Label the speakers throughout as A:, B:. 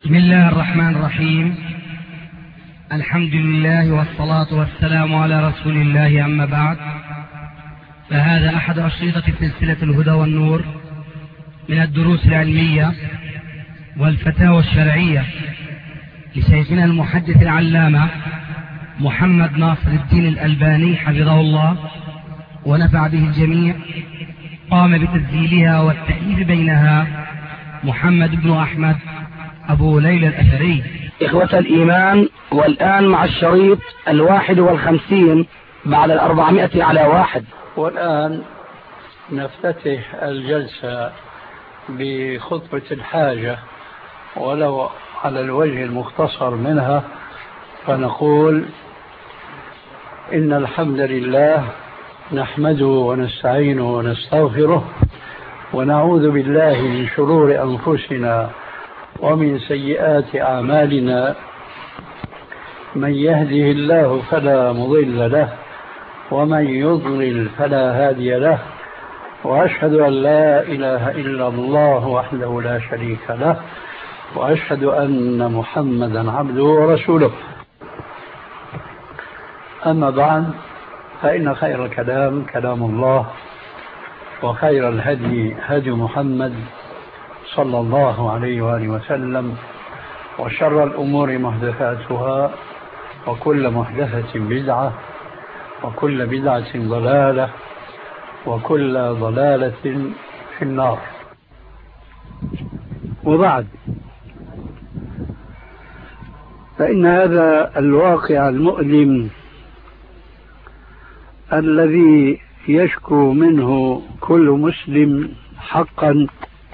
A: بسم الله الرحمن الرحيم. الحمد لله والصلاة والسلام على رسول الله، أما بعد، فهذا أحد أشرطة سلسلة الهدى والنور من الدروس العلمية والفتاوى الشرعية لشيخنا المحدث العلامة محمد ناصر الدين الألباني حفظه الله ونفع به الجميع. قام بتسجيلها والتأليف بينها محمد بن أحمد أبو ليلى الأثري.
B: إخوة الإيمان، والآن مع الشريط 51 بعد 400 على 1.
C: والآن نفتتح الجلسة بخطبة الحاجة ولو على الوجه المختصر منها، فنقول إن الحمد لله نحمده ونستعينه ونستغفره ونعوذ بالله من شرور أنفسنا ومن سيئات أعمالنا. من يهده الله فلا مضل له ومن يضلل فلا هادي له، وأشهد أن لا إله إلا الله وحده لا شريك له، وأشهد أن محمدا عبده ورسوله. أما بعد، فإن خير الكلام كلام الله، وخير الهدي هدي محمد صلى الله عليه وآله وسلم، وشر الأمور محدثاتها، وكل محدثة بدعة، وكل بدعة ضلالة، وكل ضلالة في النار. وبعد، فإن هذا الواقع المؤلم الذي يشكو منه كل مسلم حقا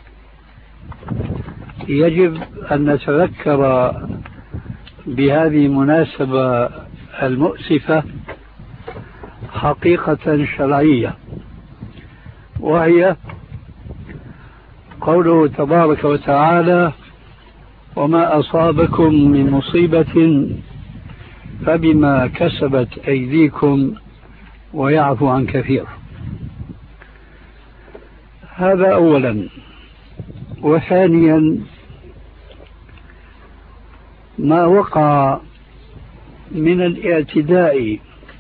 C: يجب أن نتذكر بهذه المناسبة المؤسفة حقيقة شرعية، وهي قوله تبارك وتعالى: وما أصابكم من مصيبة فبما كسبت أيديكم ويعفو عن كثير. هذا أولا. وثانيا، ما وقع من الاعتداء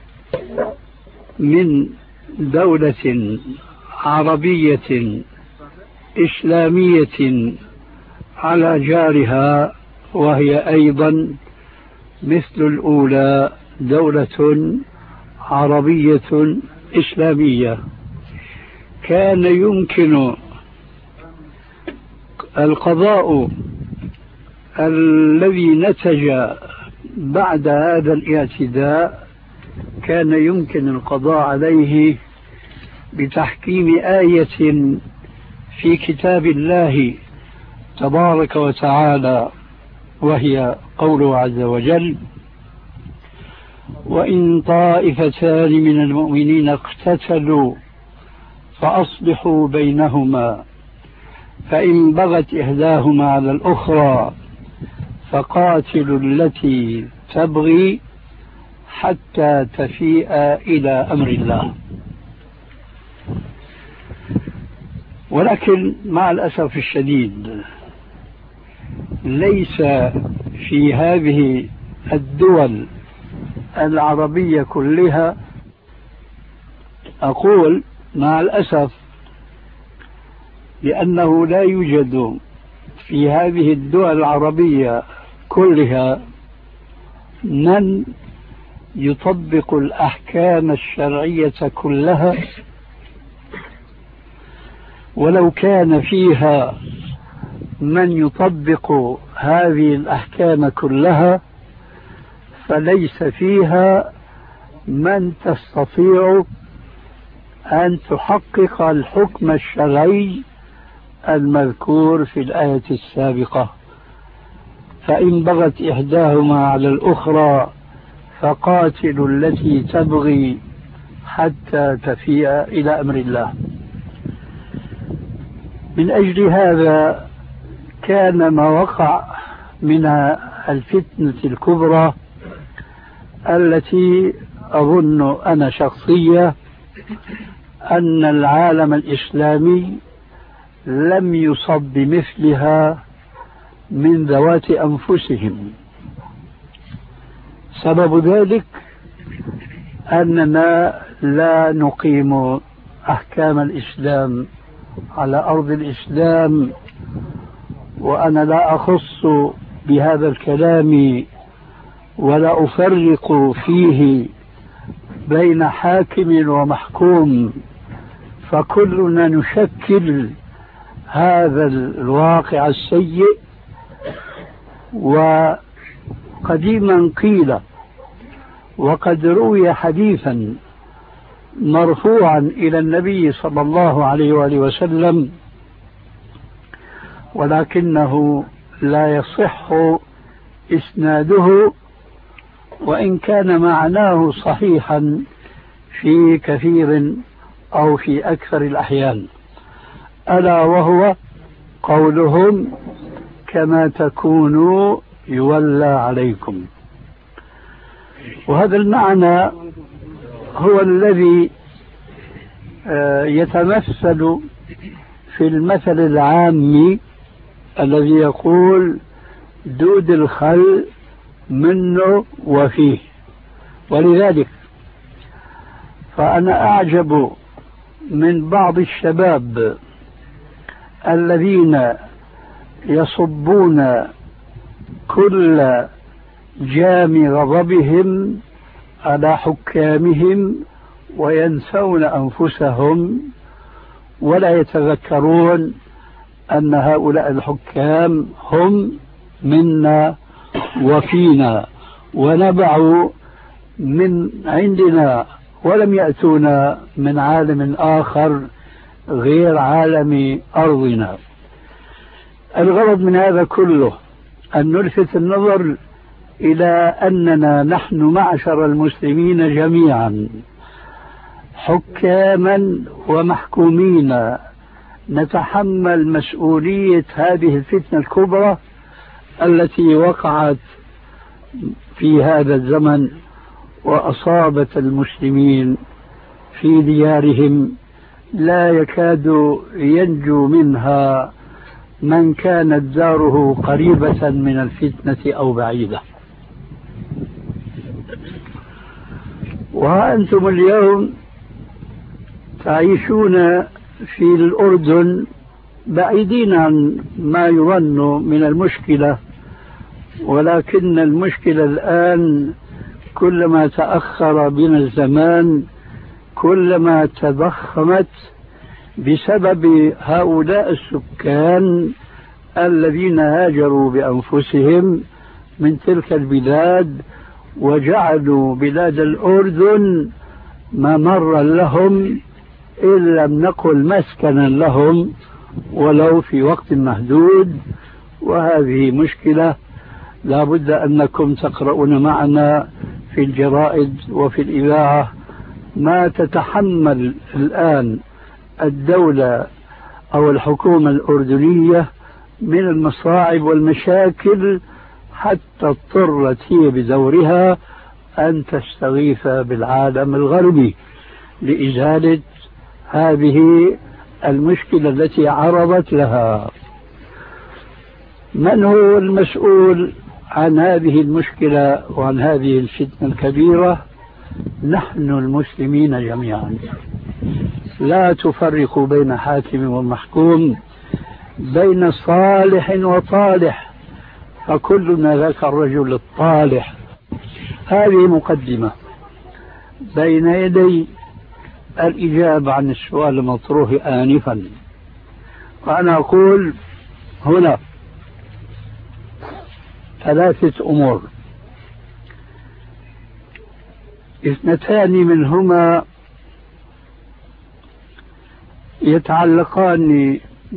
C: من دولة عربية إسلامية على جارها، وهي أيضا مثل الأولى دولة عربية إسلامية، كان يمكن القضاء الذي نتج بعد هذا الاعتداء، كان يمكن القضاء عليه بتحكيم آية في كتاب الله تبارك وتعالى، وهي قوله عز وجل: وإن طائفتان من المؤمنين اقتتلوا فأصلحوا بينهما، فإن بغت إحداهما على الأخرى فقاتلوا التي تبغي حتى تفيء إلى أمر الله. ولكن مع الأسف الشديد ليس في هذه الدول العربية كلها، أقول مع الأسف، لأنه لا يوجد في هذه الدول العربية كلها من يطبق الأحكام الشرعية كلها، ولو كان فيها من يطبق هذه الأحكام كلها فليس فيها من تستطيع أن تحقق الحكم الشرعي المذكور في الآية السابقة: فإن بغت إحداهما على الأخرى فقاتلوا التي تبغي حتى تفيء إلى أمر الله. من أجل هذا كان ما وقع من الفتنة الكبرى التي أظن أنا شخصيا أن العالم الإسلامي لم يصب بمثلها من ذوات أنفسهم. سبب ذلك أننا لا نقيم أحكام الإسلام على أرض الإسلام، وأنا لا أخص بهذا الكلام ولا أفرق فيه بين حاكم ومحكوم، فكلنا نشكل هذا الواقع السيء. وقديما قيل وقد روي حديثا مرفوعا إلى النبي صلى الله عليه وآله وسلم، ولكنه لا يصح إسناده، وإن كان معناه صحيحا في كثير أو في أكثر الأحيان، ألا وهو قولهم: كما تكونوا يولى عليكم. وهذا المعنى هو الذي يتمثل في المثل العامي الذي يقول: دود الخل منه وفيه. ولذلك فأنا أعجب من بعض الشباب الذين يصبون كل جام غضبهم على حكامهم وينسون أنفسهم، ولا يتذكرون أن هؤلاء الحكام هم منا وفينا ونبعوا من عندنا ولم يأتونا من عالم آخر غير عالم أرضنا. الغرض من هذا كله أن نلفت النظر إلى أننا نحن معشر المسلمين جميعا حكاما ومحكومين نتحمل مسؤولية هذه الفتنة الكبرى التي وقعت في هذا الزمن وأصابت المسلمين في ديارهم، لا يكاد ينجو منها من كانت داره قريبة من الفتنة أو بعيدة. وأنتم اليوم تعيشون في الأردن بعيدين عن ما يظن من المشكلة، ولكن المشكلة الآن كلما تأخر بنا الزمان كلما تضخمت بسبب هؤلاء السكان الذين هاجروا بأنفسهم من تلك البلاد وجعلوا بلاد الأردن ممرا لهم، إن لم نقل مسكنا لهم ولو في وقت محدود. وهذه مشكلة لا بد أنكم تقرؤون معنا في الجرائد وفي الإذاعة ما تتحمل الآن الدولة أو الحكومة الأردنية من المصاعب والمشاكل، حتى اضطرت هي بدورها أن تستغيث بالعالم الغربي لإزالة هذه المشكلة التي عرضت لها. من هو المسؤول عن هذه المشكلة وعن هذه الفتنة الكبيرة؟ نحن المسلمين جميعا. لا تفرقوا بين حاكم ومحكوم، بين صالح وطالح، فكلنا ذاك الرجل الطالح. هذه مقدمة بين يدي الإجابة عن السؤال المطروح آنفا. وأنا أقول هنا ثلاثة أمور، اثنتان منهما يتعلقان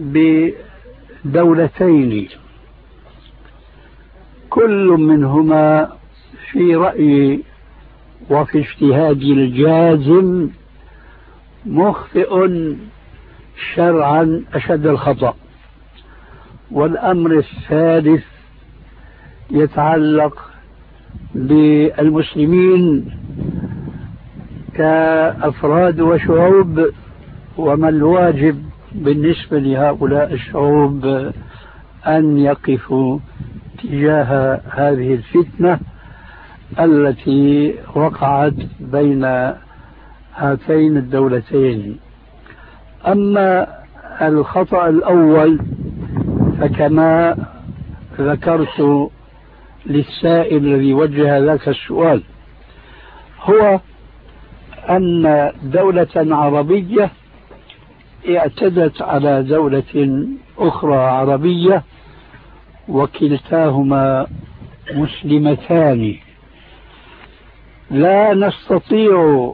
C: بدولتين، كل منهما في رأيي وفي اجتهادي الجازم مخطئ شرعا أشد الخطأ. والأمر الثالث يتعلق بالمسلمين كأفراد وشعوب، وما الواجب بالنسبة لهؤلاء الشعوب أن يقفوا تجاه هذه الفتنة التي وقعت بين هاتين الدولتين. أما الخطأ الأول فكما ذكرت للسائل الذي وجه ذاك السؤال، هو أن دولة عربية اعتدت على دولة أخرى عربية وكلتاهما مسلمتان. لا نستطيع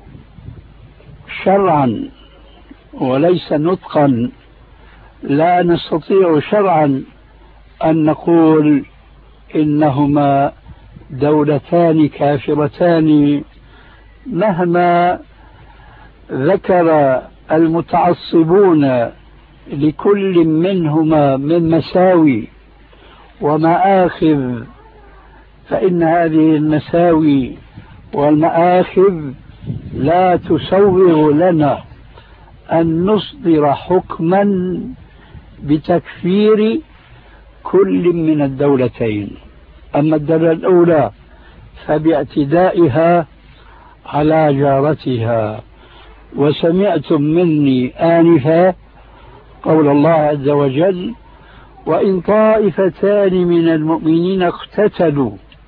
C: شرعا وليس نطقا، لا نستطيع شرعا أن نقول إنهما دولتان كافرتان مهما ذكر المتعصبون لكل منهما من مساوي ومآخذ، فإن هذه المساوي والمآخذ لا تسوغ لنا أن نصدر حكما بتكفير كل من الدولتين. أما الدولة الأولى فباعتدائها على جارتها. وسمعتم مني آنفا قول الله عز وجل: وإن طائفتان من المؤمنين اقتتلوا.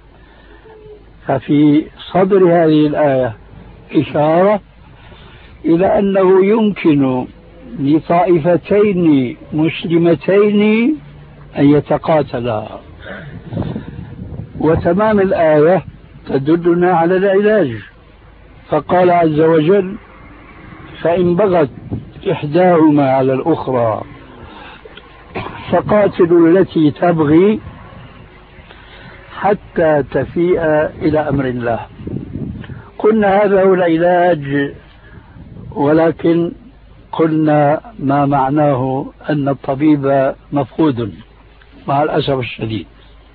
C: ففي صدر هذه الآية إشارة إلى أنه يمكن لطائفتين مسلمتين أن يتقاتلا. وتمام الآية تدلنا على العلاج، فقال عز وجل: فإن بغت إحداهما على الأخرى فقاتلوا التي تبغي حتى تفيء إلى أمر الله. قلنا هذا هو العلاج، ولكن قلنا ما معناه أن الطبيب مفقود مع الأسف الشديد.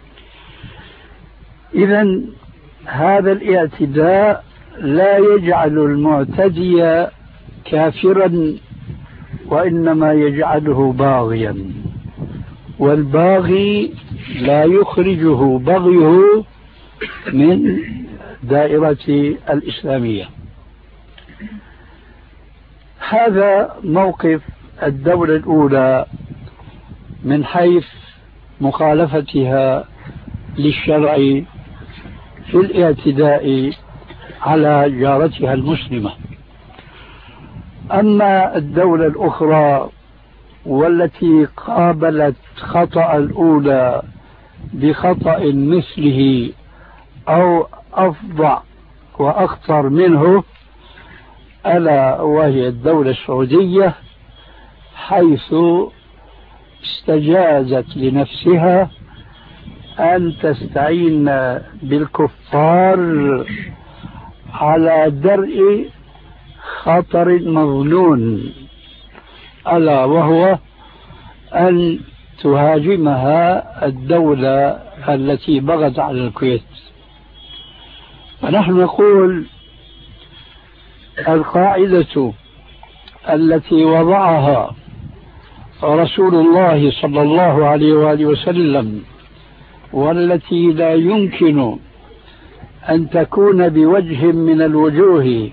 C: إذن هذا الاعتداء لا يجعل المعتدي كافرا، وإنما يجعله باغيا، والباغي لا يخرجه بغيه من دائرة الإسلامية. هذا موقف الدولة الأولى من حيث مخالفتها للشرع في الاعتداء على جارتها المسلمة. أما الدولة الأخرى والتي قابلت خطأ الأولى بخطأ مثله أو أفظع وأخطر منه، ألا وهي الدولة السعودية، حيث استجازت لنفسها أن تستعين بالكفار على درء خطر مظنون، ألا وهو أن تهاجمها الدولة التي بغت على الكويت. فنحن نقول القاعدة التي وضعها رسول الله صلى الله عليه وآله وسلم، والتي لا يمكن أن تكون بوجه من الوجوه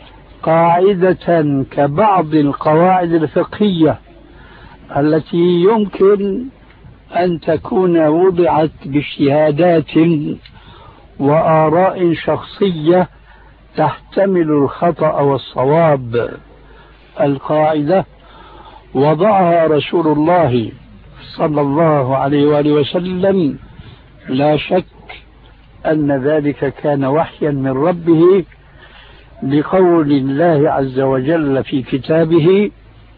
C: قاعدة كبعض القواعد الفقهية التي يمكن أن تكون وضعت باجتهادات وآراء شخصية تحتمل الخطأ والصواب. القاعدة وضعها رسول الله صلى الله عليه وآله وسلم، لا شك أن ذلك كان وحيا من ربه، لقول الله عز وجل في كتابه: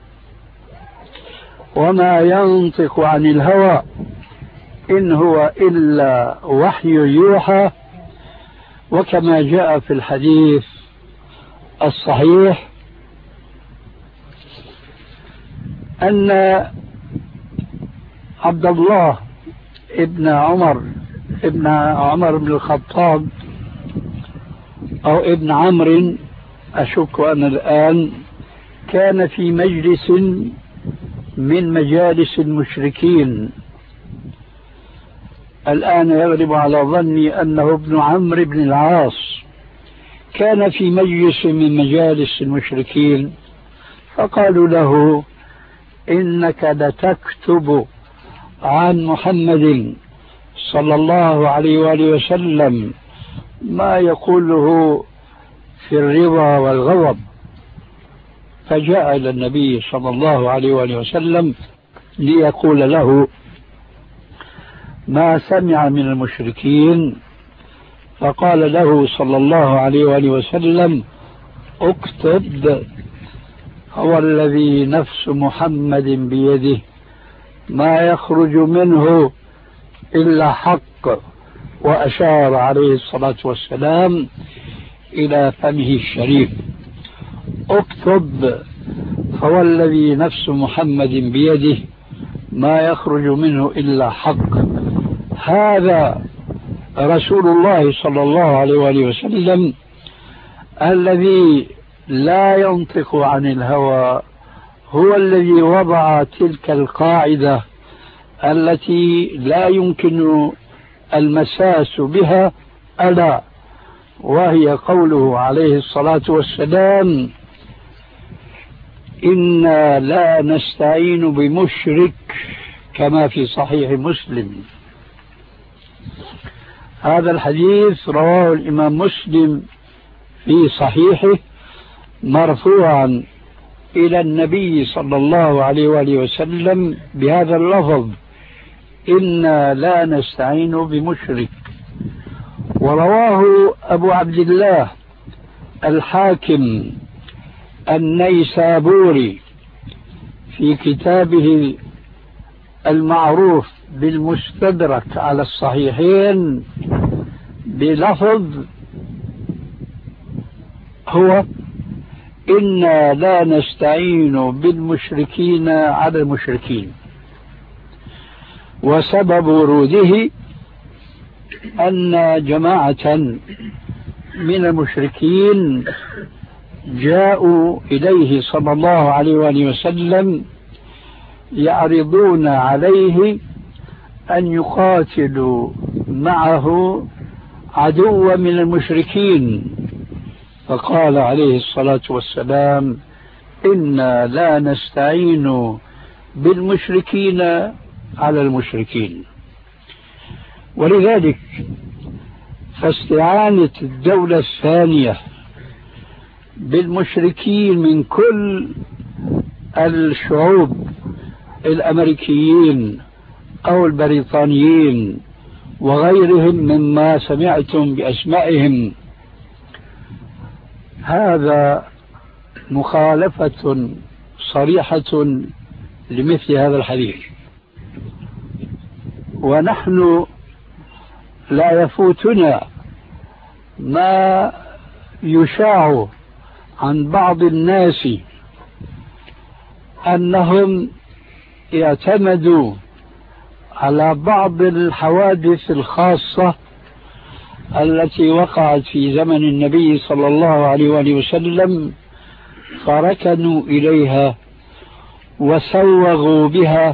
C: وما ينطق عن الهوى إن هو إلا وحي يوحى. وكما جاء في الحديث الصحيح أن عبد الله ابن عمر بن الخطاب أو ابن عمرو، أشك أنا الآن، كان في مجلس من مجالس المشركين، الآن يغلب على ظني أنه ابن عمرو بن العاص، كان في مجلس من مجالس المشركين فقالوا له: إنك لتكتب عن محمد صلى الله عليه وآله وسلم ما يقوله في الرضا والغضب. فجاء إلى النبي صلى الله عليه وآله وسلم ليقول له ما سمع من المشركين، فقال له صلى الله عليه وآله وسلم: اكتب: هو الذي نفس محمد بيده ما يخرج منه إلا حق. وأشار عليه الصلاة والسلام إلى فمه الشريف: اكتب: هو الذي نفس محمد بيده ما يخرج منه إلا حق. هذا رسول الله صلى الله عليه وآله وسلم الذي لا ينطق عن الهوى، هو الذي وضع تلك القاعدة التي لا يمكن المساس بها، ألا وهي قوله عليه الصلاة والسلام: إنا لا نستعين بمشرك، كما في صحيح مسلم. هذا الحديث رواه الإمام مسلم في صحيحه مرفوعا إلى النبي صلى الله عليه وآله وسلم بهذا اللفظ: إنا لا نستعين بمشرك. ورواه أبو عبد الله الحاكم النيسابوري في كتابه المعروف بالمستدرك على الصحيحين بلفظ هو: إنا لا نستعين بالمشركين على المشركين. وسبب وروده أن جماعة من المشركين جاءوا إليه صلى الله عليه وآله وسلم يعرضون عليه أن يقاتلوا معه عدوا من المشركين، فقال عليه الصلاة والسلام: إنا لا نستعين بالمشركين على المشركين. ولذلك فاستعانة الدولة الثانية بالمشركين من كل الشعوب الأمريكيين أو البريطانيين وغيرهم مما سمعتم بأسمائهم، هذا مخالفة صريحة لمثل هذا الحديث. ونحن لا يفوتنا ما يشاع عن بعض الناس أنهم اعتمدوا على بعض الحوادث الخاصة التي وقعت في زمن النبي صلى الله عليه وآله وسلم، فركنوا إليها وسوغوا بها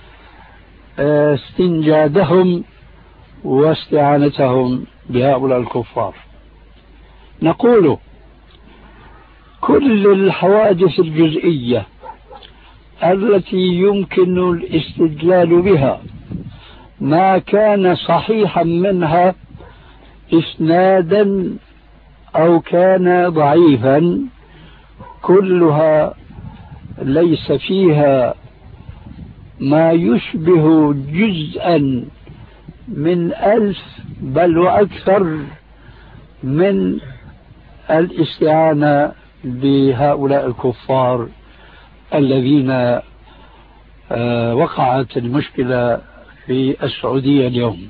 C: استنجادهم واستعانتهم بهؤلاء الكفار. نقول: كل الحوادث الجزئية التي يمكن الاستدلال بها ما كان صحيحا منها إسنادا أو كان ضعيفا، كلها ليس فيها ما يشبه جزءا من 1000 بل وأكثر من الاستعانة بهؤلاء الكفار الذين وقعت المشكلة في السعودية اليوم.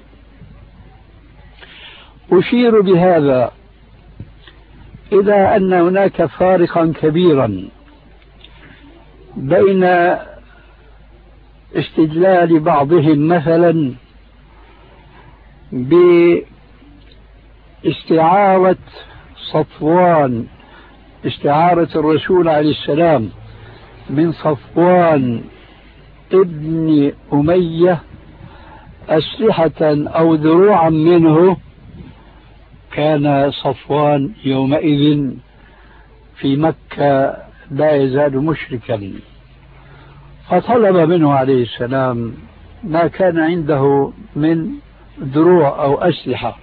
C: أشير بهذا إلى أن هناك فارقا كبيرا بين استدلال بعضهم مثلا باستعارة صفوان، استعارة الرسول عليه السلام من صفوان ابن أمية أسلحة أو دروعا منه كان صفوان يومئذ في مكة لا يزال مشركا، فطلب منه عليه السلام ما كان عنده من دروع أو أسلحة.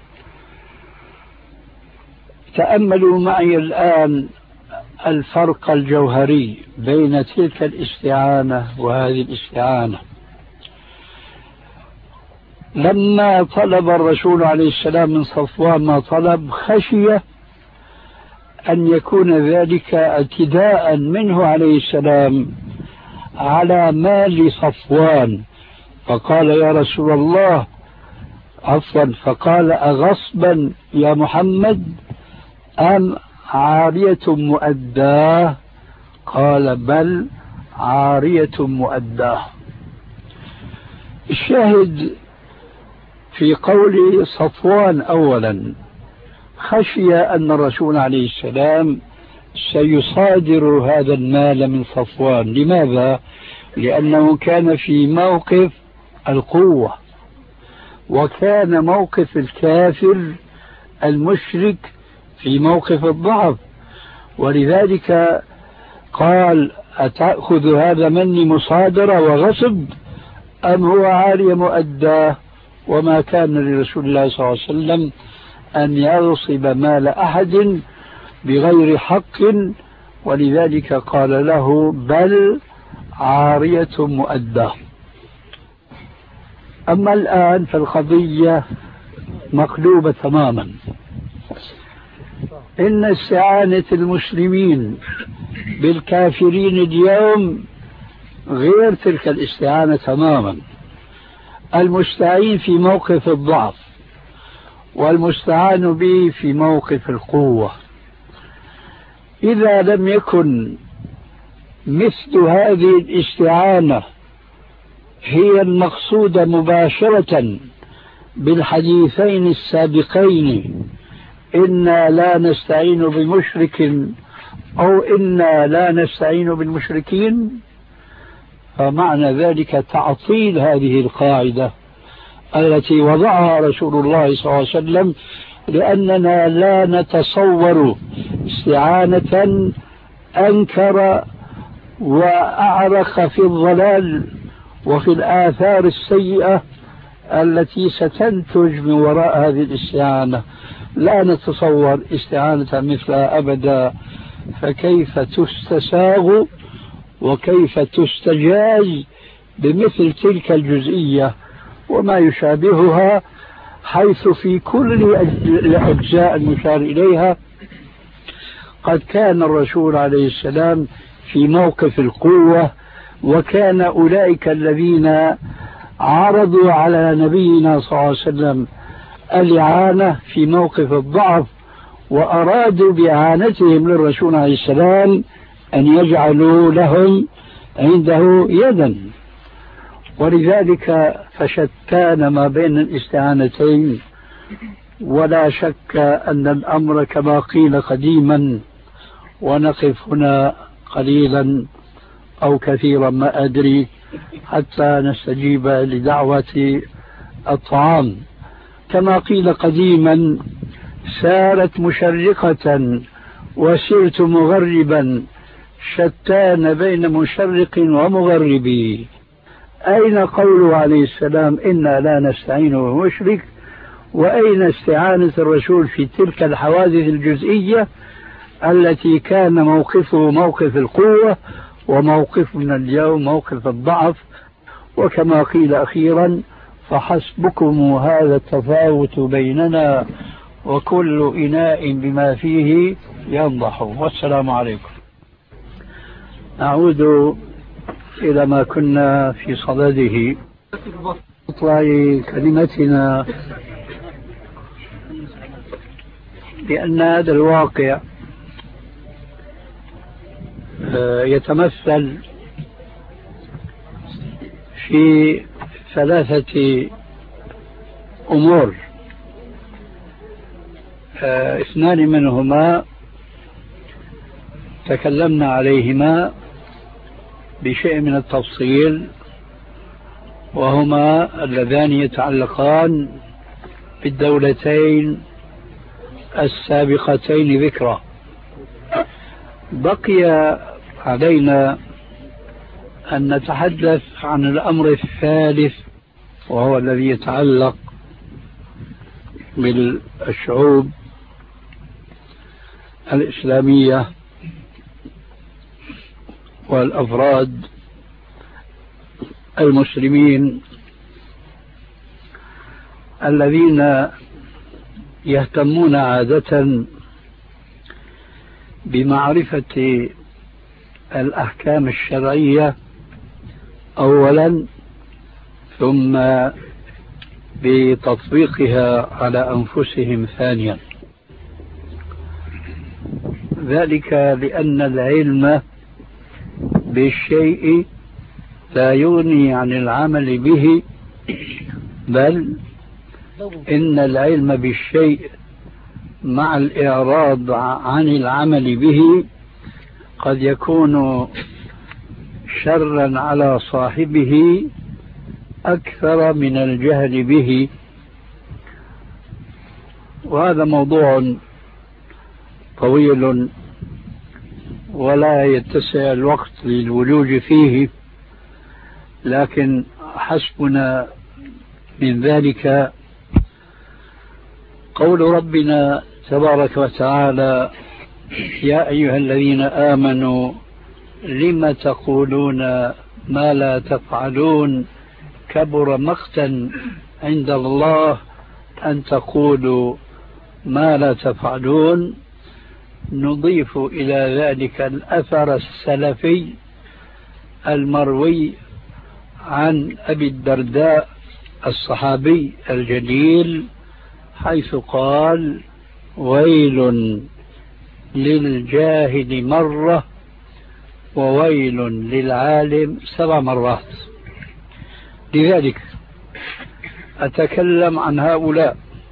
C: تأملوا معي الآن الفرق الجوهري بين تلك الاستعانة وهذه الاستعانة. لما طلب الرسول عليه السلام من صفوان ما طلب، خشي أن يكون ذلك اعتداء منه عليه السلام على مال صفوان، فقال يا رسول الله عفوا، فقال أغصبا يا محمد أم عارية مؤداه؟ قال بل عارية مؤداه. الشاهد في قول صفوان أولا، خشي أن الرسول عليه السلام سيصادر هذا المال من صفوان. لماذا؟ لأنه كان في موقف القوة، وكان موقف الكافر المشرك في موقف الضعف، ولذلك قال أتأخذ هذا مني مصادرة وغصب أم هو عارية مؤداه؟ وما كان لرسول الله صلى الله عليه وسلم أن يغصب مال أحد بغير حق، ولذلك قال له بل عارية مؤداه. أما الآن فالقضية مقلوبة تماما. إن استعانة المسلمين بالكافرين اليوم غير تلك الاستعانة تماما. المستعين في موقف الضعف والمستعان به في موقف القوة. إذا لم يكن مثل هذه الاستعانة هي المقصودة مباشرة بالحديثين السابقين، إنا لا نستعين بمشرك أو إنا لا نستعين بالمشركين، فمعنى ذلك تعطيل هذه القاعدة التي وضعها رسول الله صلى الله عليه وسلم، لأننا لا نتصور استعانة أنكر وأعرق في الضلال وفي الآثار السيئة التي ستنتج من وراء هذه الاستعانة. لا نتصور استعانة مثلها أبدا، فكيف تستساغ وكيف تستجاز بمثل تلك الجزئية وما يشابهها، حيث في كل الأجزاء المشار إليها قد كان الرسول عليه السلام في موقف القوة، وكان أولئك الذين عرضوا على نبينا صلى الله عليه وسلم الإعانة في موقف الضعف، وأرادوا بإعانتهم للرسول عليه السلام أن يجعلوا لهم عنده يدا. ولذلك فشتان ما بين الاستعانتين، ولا شك أن الأمر كما قيل قديما. ونقف هنا قليلا أو كثيرا ما أدري حتى نستجيب لدعوة الطعام. كما قيل قديما سارت مشرقة وسرت مغربا، شتان بين مشرق ومغرب. أين قوله عليه السلام إنا لا نستعين بمشرك؟ وأين استعانة الرسول في تلك الحوادث الجزئية التي كان موقفه موقف القوة وموقفنا اليوم موقف الضعف؟ وكما قيل أخيرا فحسبكم هذا التفاوت بيننا وكل إناء بما فيه ينضح. والسلام عليكم. نعود إلى ما كنا في صدده. اطلع كلمتنا بأن هذا الواقع يتمثل في ثلاثة أمور، اثنان منهما تكلمنا عليهما بشيء من التفصيل، وهما اللذان يتعلقان بالدولتين السابقتين ذكرى. بقي علينا أن نتحدث عن الأمر الثالث، وهو الذي يتعلق بالشعوب الإسلامية والأفراد المسلمين الذين يهتمون عادة بمعرفة الأحكام الشرعية أولا، ثم بتطبيقها على أنفسهم ثانيا. ذلك لأن العلم بالشيء لا يغني عن العمل به، بل إن العلم بالشيء مع الإعراض عن العمل به قد يكون شرا على صاحبه أكثر من الجهل به. وهذا موضوع طويل ولا يتسع الوقت للولوج فيه، لكن حسبنا من ذلك قول ربنا تبارك وتعالى: يا أيها الذين آمنوا لم تقولون ما لا تفعلون كبر مقتا عند الله أن تقولوا ما لا تفعلون. نضيف إلى ذلك الأثر السلفي المروي عن أبي الدرداء الصحابي الجليل، حيث قال: ويل للجاهل مرة وويل للعالم 7 مرات. لذلك أتكلم عن هؤلاء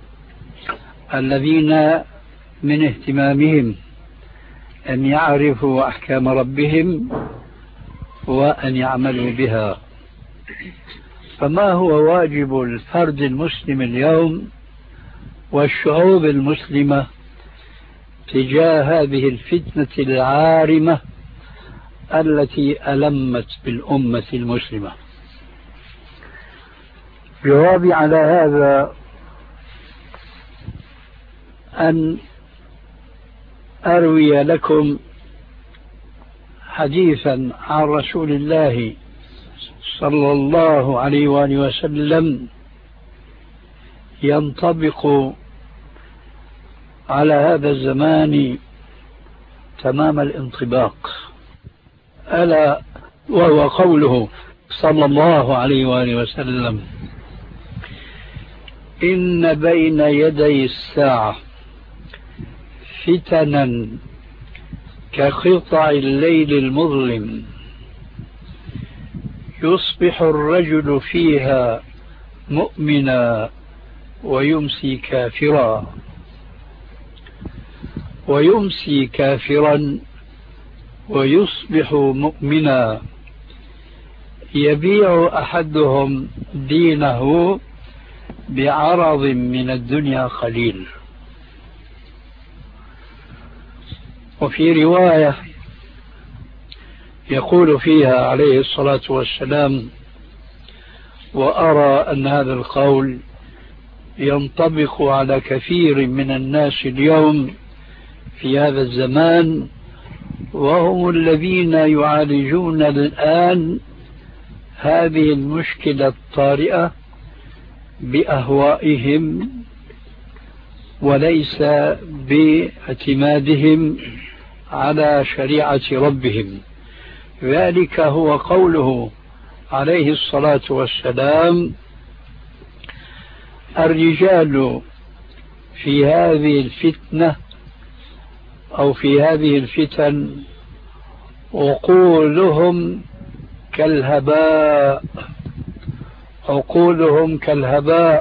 C: الذين من اهتمامهم أن يعرفوا أحكام ربهم وأن يعملوا بها. فما هو واجب الفرد المسلم اليوم والشعوب المسلمة تجاه هذه الفتنة العارمة التي ألمت بالأمة المسلمة؟ جوابي على هذا أن أروي لكم حديثا عن رسول الله صلى الله عليه وآله وسلم ينطبق على هذا الزمان تمام الانطباق، ألا وهو قوله صلى الله عليه وآله وسلم: إن بين يدي الساعة فتنا كقطع الليل المظلم يصبح الرجل فيها مؤمنا ويمسي كافرا، ويمسي كافرا ويصبح مؤمنا، يبيع أحدهم دينه بعرض من الدنيا قليل. وفي رواية يقول فيها عليه الصلاة والسلام: وأرى أن هذا القول ينطبق على كثير من الناس اليوم في هذا الزمان، وهم الذين يعالجون الآن هذه المشكلة الطارئة بأهوائهم وليس باعتمادهم على شريعة ربهم. ذلك هو قوله عليه الصلاة والسلام: الرجال في هذه الفتنة أو في هذه الفتن عقولهم كالهباء، عقولهم كالهباء،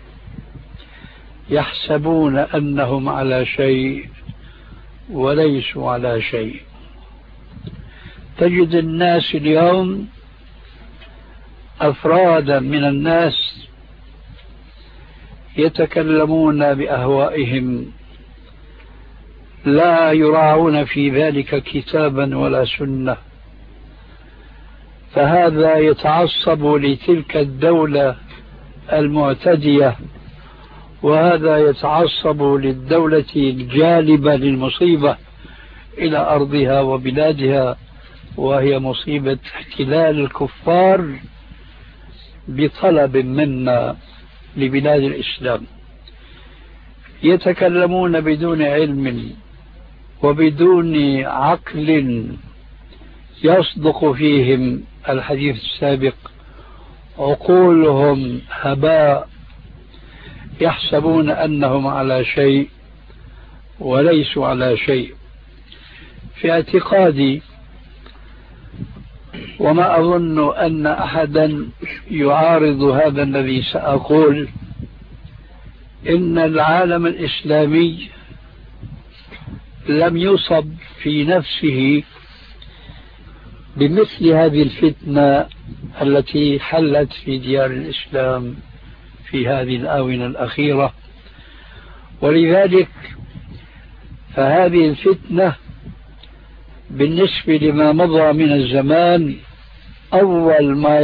C: يحسبون أنهم على شيء وليسوا على شيء. تجد الناس اليوم أفرادا من الناس يتكلمون بأهوائهم لا يراعون في ذلك كتابا ولا سنة، فهذا يتعصب لتلك الدولة المعتدية، وهذا يتعصب للدولة الجالبة للمصيبة إلى أرضها وبلادها، وهي مصيبة احتلال الكفار بطلب منا لبلاد الإسلام. يتكلمون بدون علم وبدون عقل يصدق فيهم الحديث السابق، عقولهم هباء، يحسبون أنهم على شيء وليسوا على شيء. في اعتقادي، وما أظن أن أحدا يعارض هذا الذي سأقول، إن العالم الإسلامي لم يصب في نفسه بمثل هذه الفتنة التي حلت في ديار الإسلام في هذه الآونة الأخيرة، ولذلك فهذه الفتنة بالنسبة لما مضى من الزمان أول ما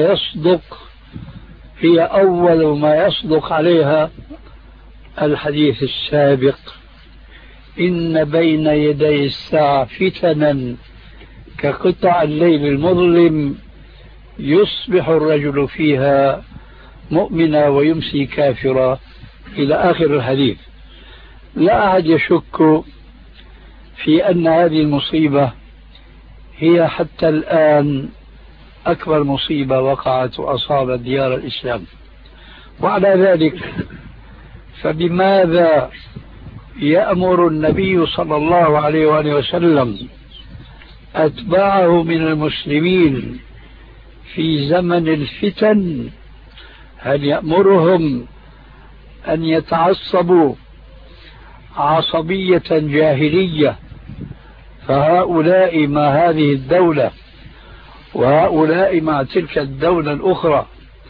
C: يصدق عليها الحديث السابق: إن بين يدي الساعة فتنا كقطع الليل المظلم يصبح الرجل فيها مؤمنا ويمسي كافرا، إلى آخر الحديث. لا أحد يشك في أن هذه المصيبة هي حتى الآن أكبر مصيبة وقعت وأصابت ديار الإسلام. وعلى ذلك فبماذا يأمر النبي صلى الله عليه وآله وسلم أتباعه من المسلمين في زمن الفتن؟ هل يأمرهم أن يتعصبوا عصبية جاهلية، فهؤلاء مع هذه الدولة وهؤلاء مع تلك الدولة الأخرى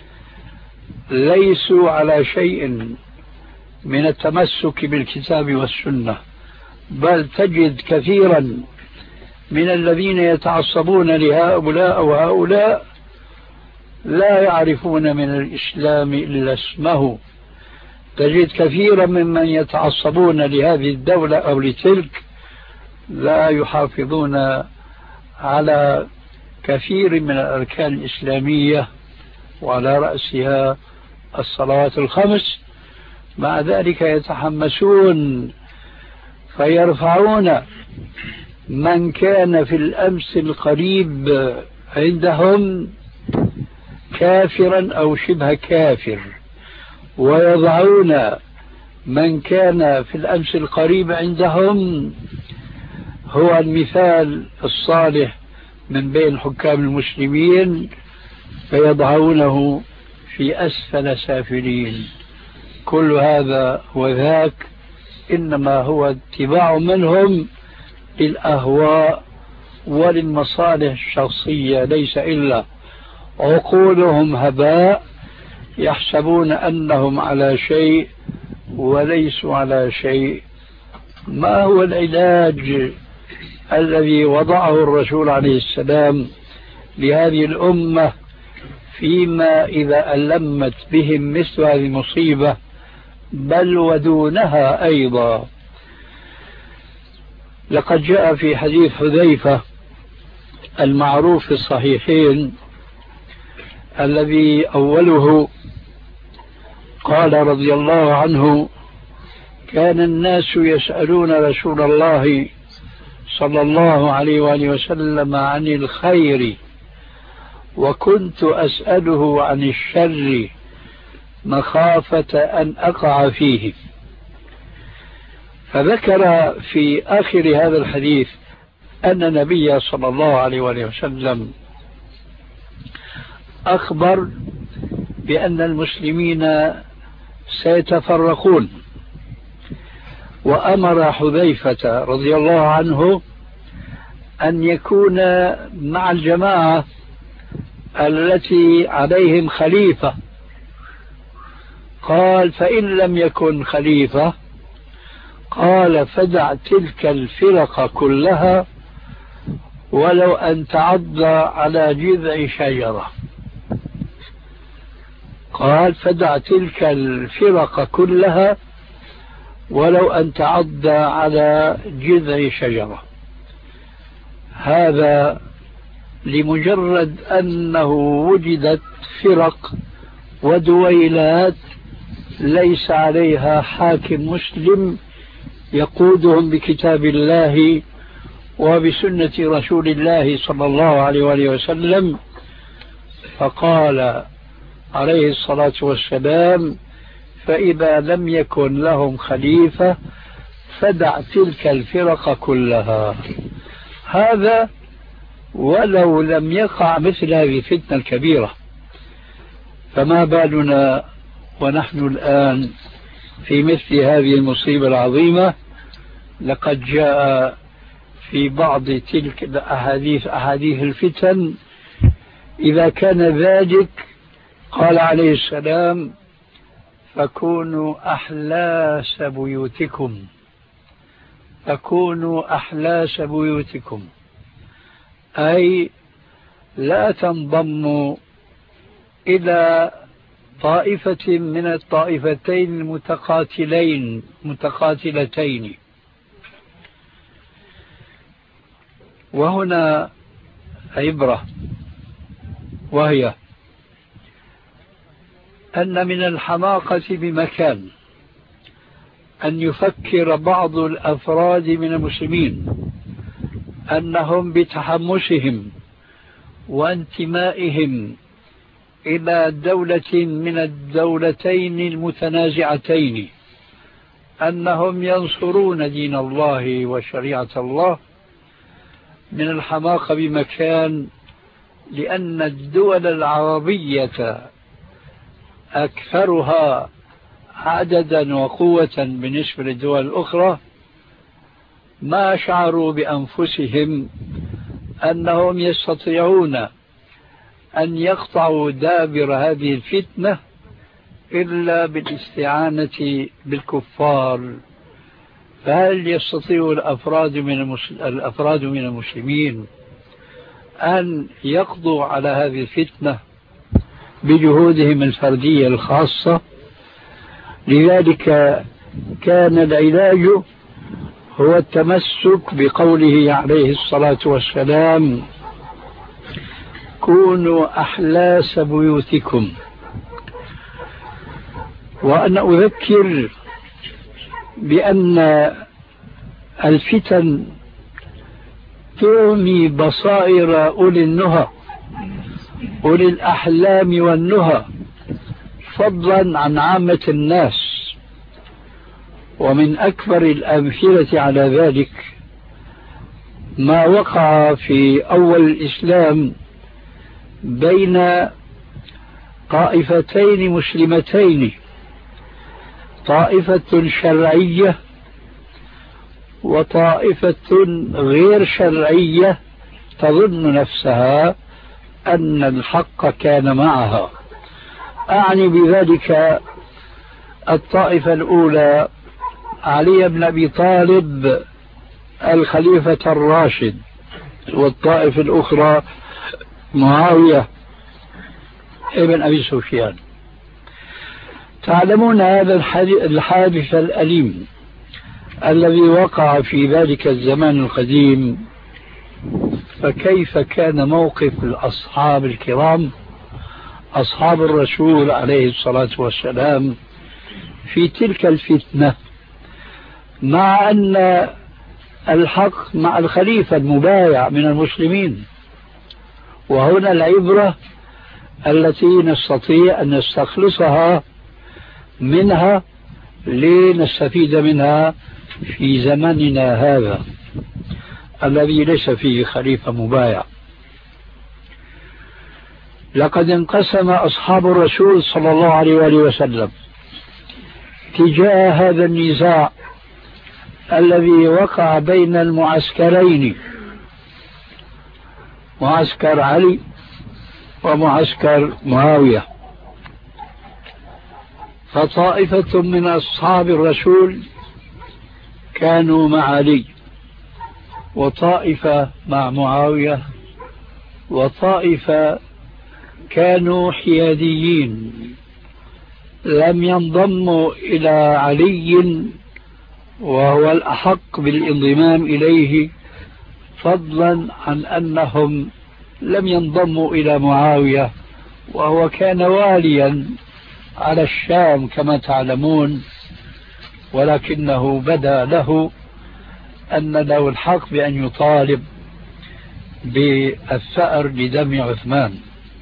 C: ليسوا على شيء من التمسك بالكتاب والسنة، بل تجد كثيرا من الذين يتعصبون لهؤلاء وهؤلاء لا يعرفون من الإسلام إلا اسمه. تجد كثيرا ممن يتعصبون لهذه الدولة أو لتلك لا يحافظون على كثير من الأركان الإسلامية، وعلى رأسها الصلوات الخمس. مع ذلك يتحمسون فيرفعون من كان في الأمس القريب عندهم كافرا أو شبه كافر، ويضعون من كان في الأمس القريب عندهم هو المثال الصالح من بين حكام المسلمين، فيضعونه في أسفل سافلين. كل هذا وذاك إنما هو اتباع منهم للأهواء وللمصالح الشخصية، ليس إلا. عقولهم هباء، يحسبون أنهم على شيء وليسوا على شيء. ما هو العلاج الذي وضعه الرسول عليه السلام لهذه الأمة فيما إذا ألمت بهم مثل هذه المصيبة، بل ودونها أيضا؟ لقد جاء في حديث حذيفة المعروف في الصحيحين الذي أوله قال رضي الله عنه: كان الناس يسألون رسول الله صلى الله عليه وآله وسلم عن الخير، وكنت أسأله عن الشر مخافة أن أقع فيه. فذكر في آخر هذا الحديث أن النبي صلى الله عليه وآله وسلم أخبر بأن المسلمين سيتفرقون، وأمر حذيفة رضي الله عنه أن يكون مع الجماعة التي عليهم خليفة. قال فإن لم يكن خليفة قال فدع تلك الفرق كلها ولو أن تعض على جذع شجرة. قال فدع تلك الفرق كلها ولو أن تعض على جذع شجرة. هذا لمجرد أنه وجدت فرق ودويلات ليس عليها حاكم مسلم يقودهم بكتاب الله وبسنة رسول الله صلى الله عليه وآله وسلم. فقال عليه الصلاة والسلام فإذا لم يكن لهم خليفة فدع تلك الفرق كلها. هذا ولو لم يقع مثل هذه الفتنة الكبيرة، فما بالنا ونحن الآن في مثل هذه المصيبة العظيمة. لقد جاء في بعض تلك الأحاديث أحاديث الفتن إذا كان ذلك قال عليه السلام فكونوا أحلاس بيوتكم، فكونوا أحلاس بيوتكم، أي لا تنضموا إلى طائفة من الطائفتين المتقاتلتين. وهنا عبرة، وهي أن من الحماقة بمكان أن يفكر بعض الأفراد من المسلمين أنهم بتحمسهم وانتمائهم إلى دولة من الدولتين المتنازعتين أنهم ينصرون دين الله وشريعة الله. من الحماقة بمكان، لأن الدول العربية أكثرها عددا وقوة بالنسبة للدول الأخرى ما شعروا بأنفسهم أنهم يستطيعون أن يقطعوا دابر هذه الفتنة إلا بالاستعانة بالكفار. فهل يستطيع الأفراد من المسلمين أن يقضوا على هذه الفتنة بجهودهم الفردية الخاصة؟ لذلك كان العلاج هو التمسك بقوله عليه الصلاة والسلام كونوا أحلاس بيوتكم. وأنا أذكر بأن الفتن تعمي بصائر أولي النهى، أولي الأحلام والنهى، فضلا عن عامة الناس. ومن أكبر الأمثلة على ذلك ما وقع في أول الإسلام بين طائفتين مسلمتين، طائفة شرعية وطائفة غير شرعية تظن نفسها أن الحق كان معها. أعني بذلك الطائفة الأولى علي بن أبي طالب الخليفة الراشد، والطائفة الأخرى معاوية ابن أبي سفيان. تعلمون هذا الحادث الأليم الذي وقع في ذلك الزمان القديم، فكيف كان موقف الأصحاب الكرام أصحاب الرسول عليه الصلاة والسلام في تلك الفتنة، مع أن الحق مع الخليفة المبايع من المسلمين. وهنا العبرة التي نستطيع أن نستخلصها منها لنستفيد منها في زمننا هذا الذي ليس فيه خليفة مبايع. لقد انقسم أصحاب الرسول صلى الله عليه وآله وسلم تجاه هذا النزاع الذي وقع بين المعسكرين، معسكر علي ومعسكر معاوية. فطائفة من أصحاب الرسول كانوا مع علي، وطائفة مع معاوية، وطائفة كانوا حياديين لم ينضموا إلى علي وهو الأحق بالانضمام إليه، فضلا عن أنهم لم ينضموا إلى معاوية وهو كان واليا على الشام كما تعلمون، ولكنه بدا له أن له الحق بأن يطالب بالثأر لدم عثمان.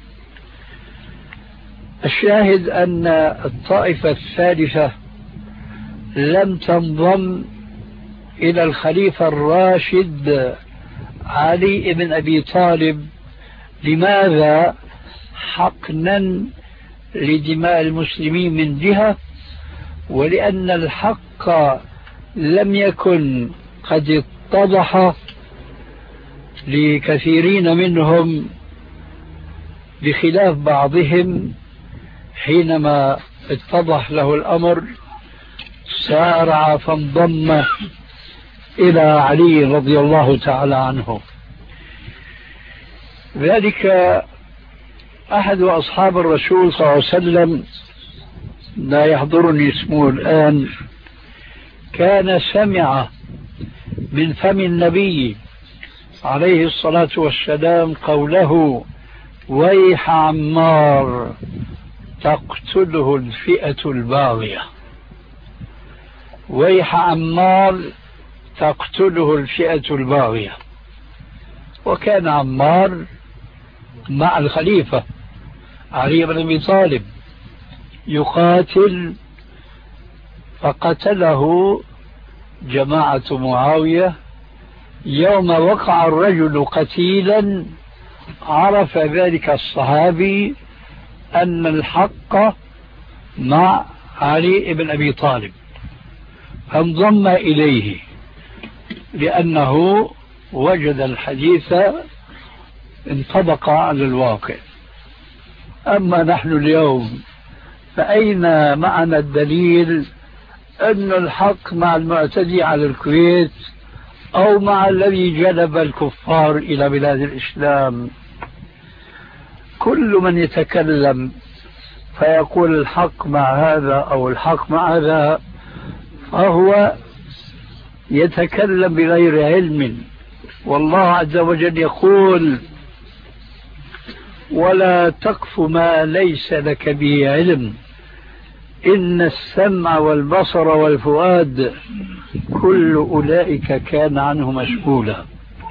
C: الشاهد أن الطائفة الثالثة لم تنضم إلى الخليفة الراشد علي بن أبي طالب. لماذا؟ حقنا لدماء المسلمين من جهة، ولأن الحق لم يكن قد اتضح لكثيرين منهم بخلاف بعضهم. حينما اتضح له الأمر سارع فانضم إلى علي رضي الله تعالى عنه. ذلك أحد أصحاب الرسول صلى الله عليه وسلم، لا يحضرني اسمه الآن، كان سمع من فم النبي عليه الصلاة والسلام قوله: ويح عمار تقتله الفئة الباغية. ويح عمار تقتله الفئة الباغية. وكان عمار مع الخليفة علي بن أبي طالب يقاتل، فقتله جماعة معاوية. يوم وقع الرجل قتيلا عرف ذلك الصحابي أن الحق مع علي بن أبي طالب، فانضم إليه لأنه وجد الحديث انطبق على الواقع. أما نحن اليوم فأين معنا الدليل أن الحق مع المعتدي على الكويت أو مع الذي جلب الكفار إلى بلاد الإسلام؟ كل من يتكلم فيقول الحق مع هذا أو الحق مع هذا فهو يتكلم بغير علم. والله عز وجل يقول: ولا تقف ما ليس لك به علم إن السمع والبصر والفؤاد كل أولئك كان عنه مسؤولا.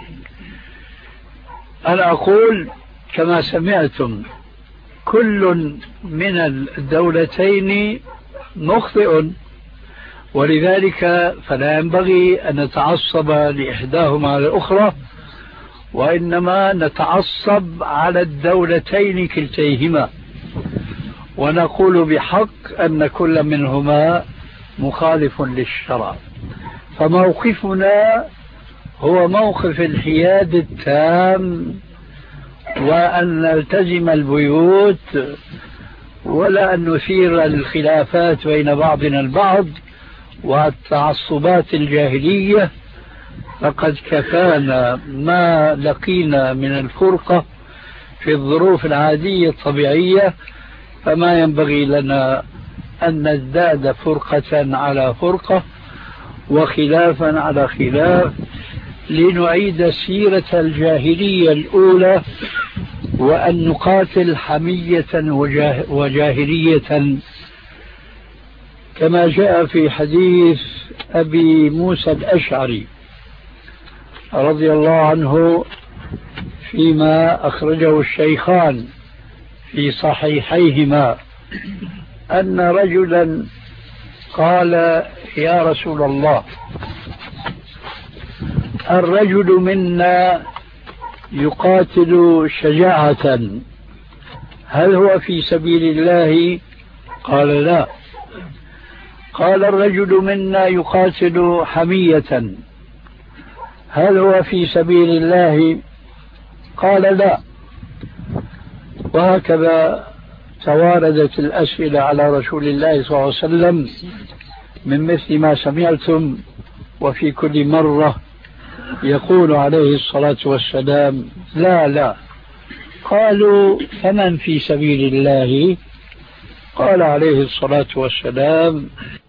C: أنا أقول كما سمعتم: كل من الدولتين مخطئ، ولذلك فلا ينبغي أن نتعصب لإحداهما على الأخرى، وإنما نتعصب على الدولتين كلتيهما، ونقول بحق أن كل منهما مخالف للشرع. فموقفنا هو موقف الحياد التام، وأن نلتزم البيوت ولا أن نثير الخلافات بين بعضنا البعض والتعصبات الجاهلية. فقد كفانا ما لقينا من الفرقة في الظروف العادية الطبيعية، فما ينبغي لنا أن نزداد فرقة على فرقة وخلافا على خلاف لنعيد سيرة الجاهلية الأولى، وأن نقاتل حمية وجاهلية كما جاء في حديث أبي موسى الأشعري رضي الله عنه فيما أخرجه الشيخان في صحيحيهما أن رجلا قال: يا رسول الله، الرجل منا يقاتل شجاعة، هل هو في سبيل الله؟ قال: لا. قال: الرجل منا يقاتل حمية، هل هو في سبيل الله؟ قال: لا. وهكذا تواردت الأسئلة على رسول الله صلى الله عليه وسلم من مثل ما سمعتم، وفي كل مرة يقول عليه الصلاة والسلام لا لا. قالوا فمن في سبيل الله؟ قال عليه الصلاة والسلام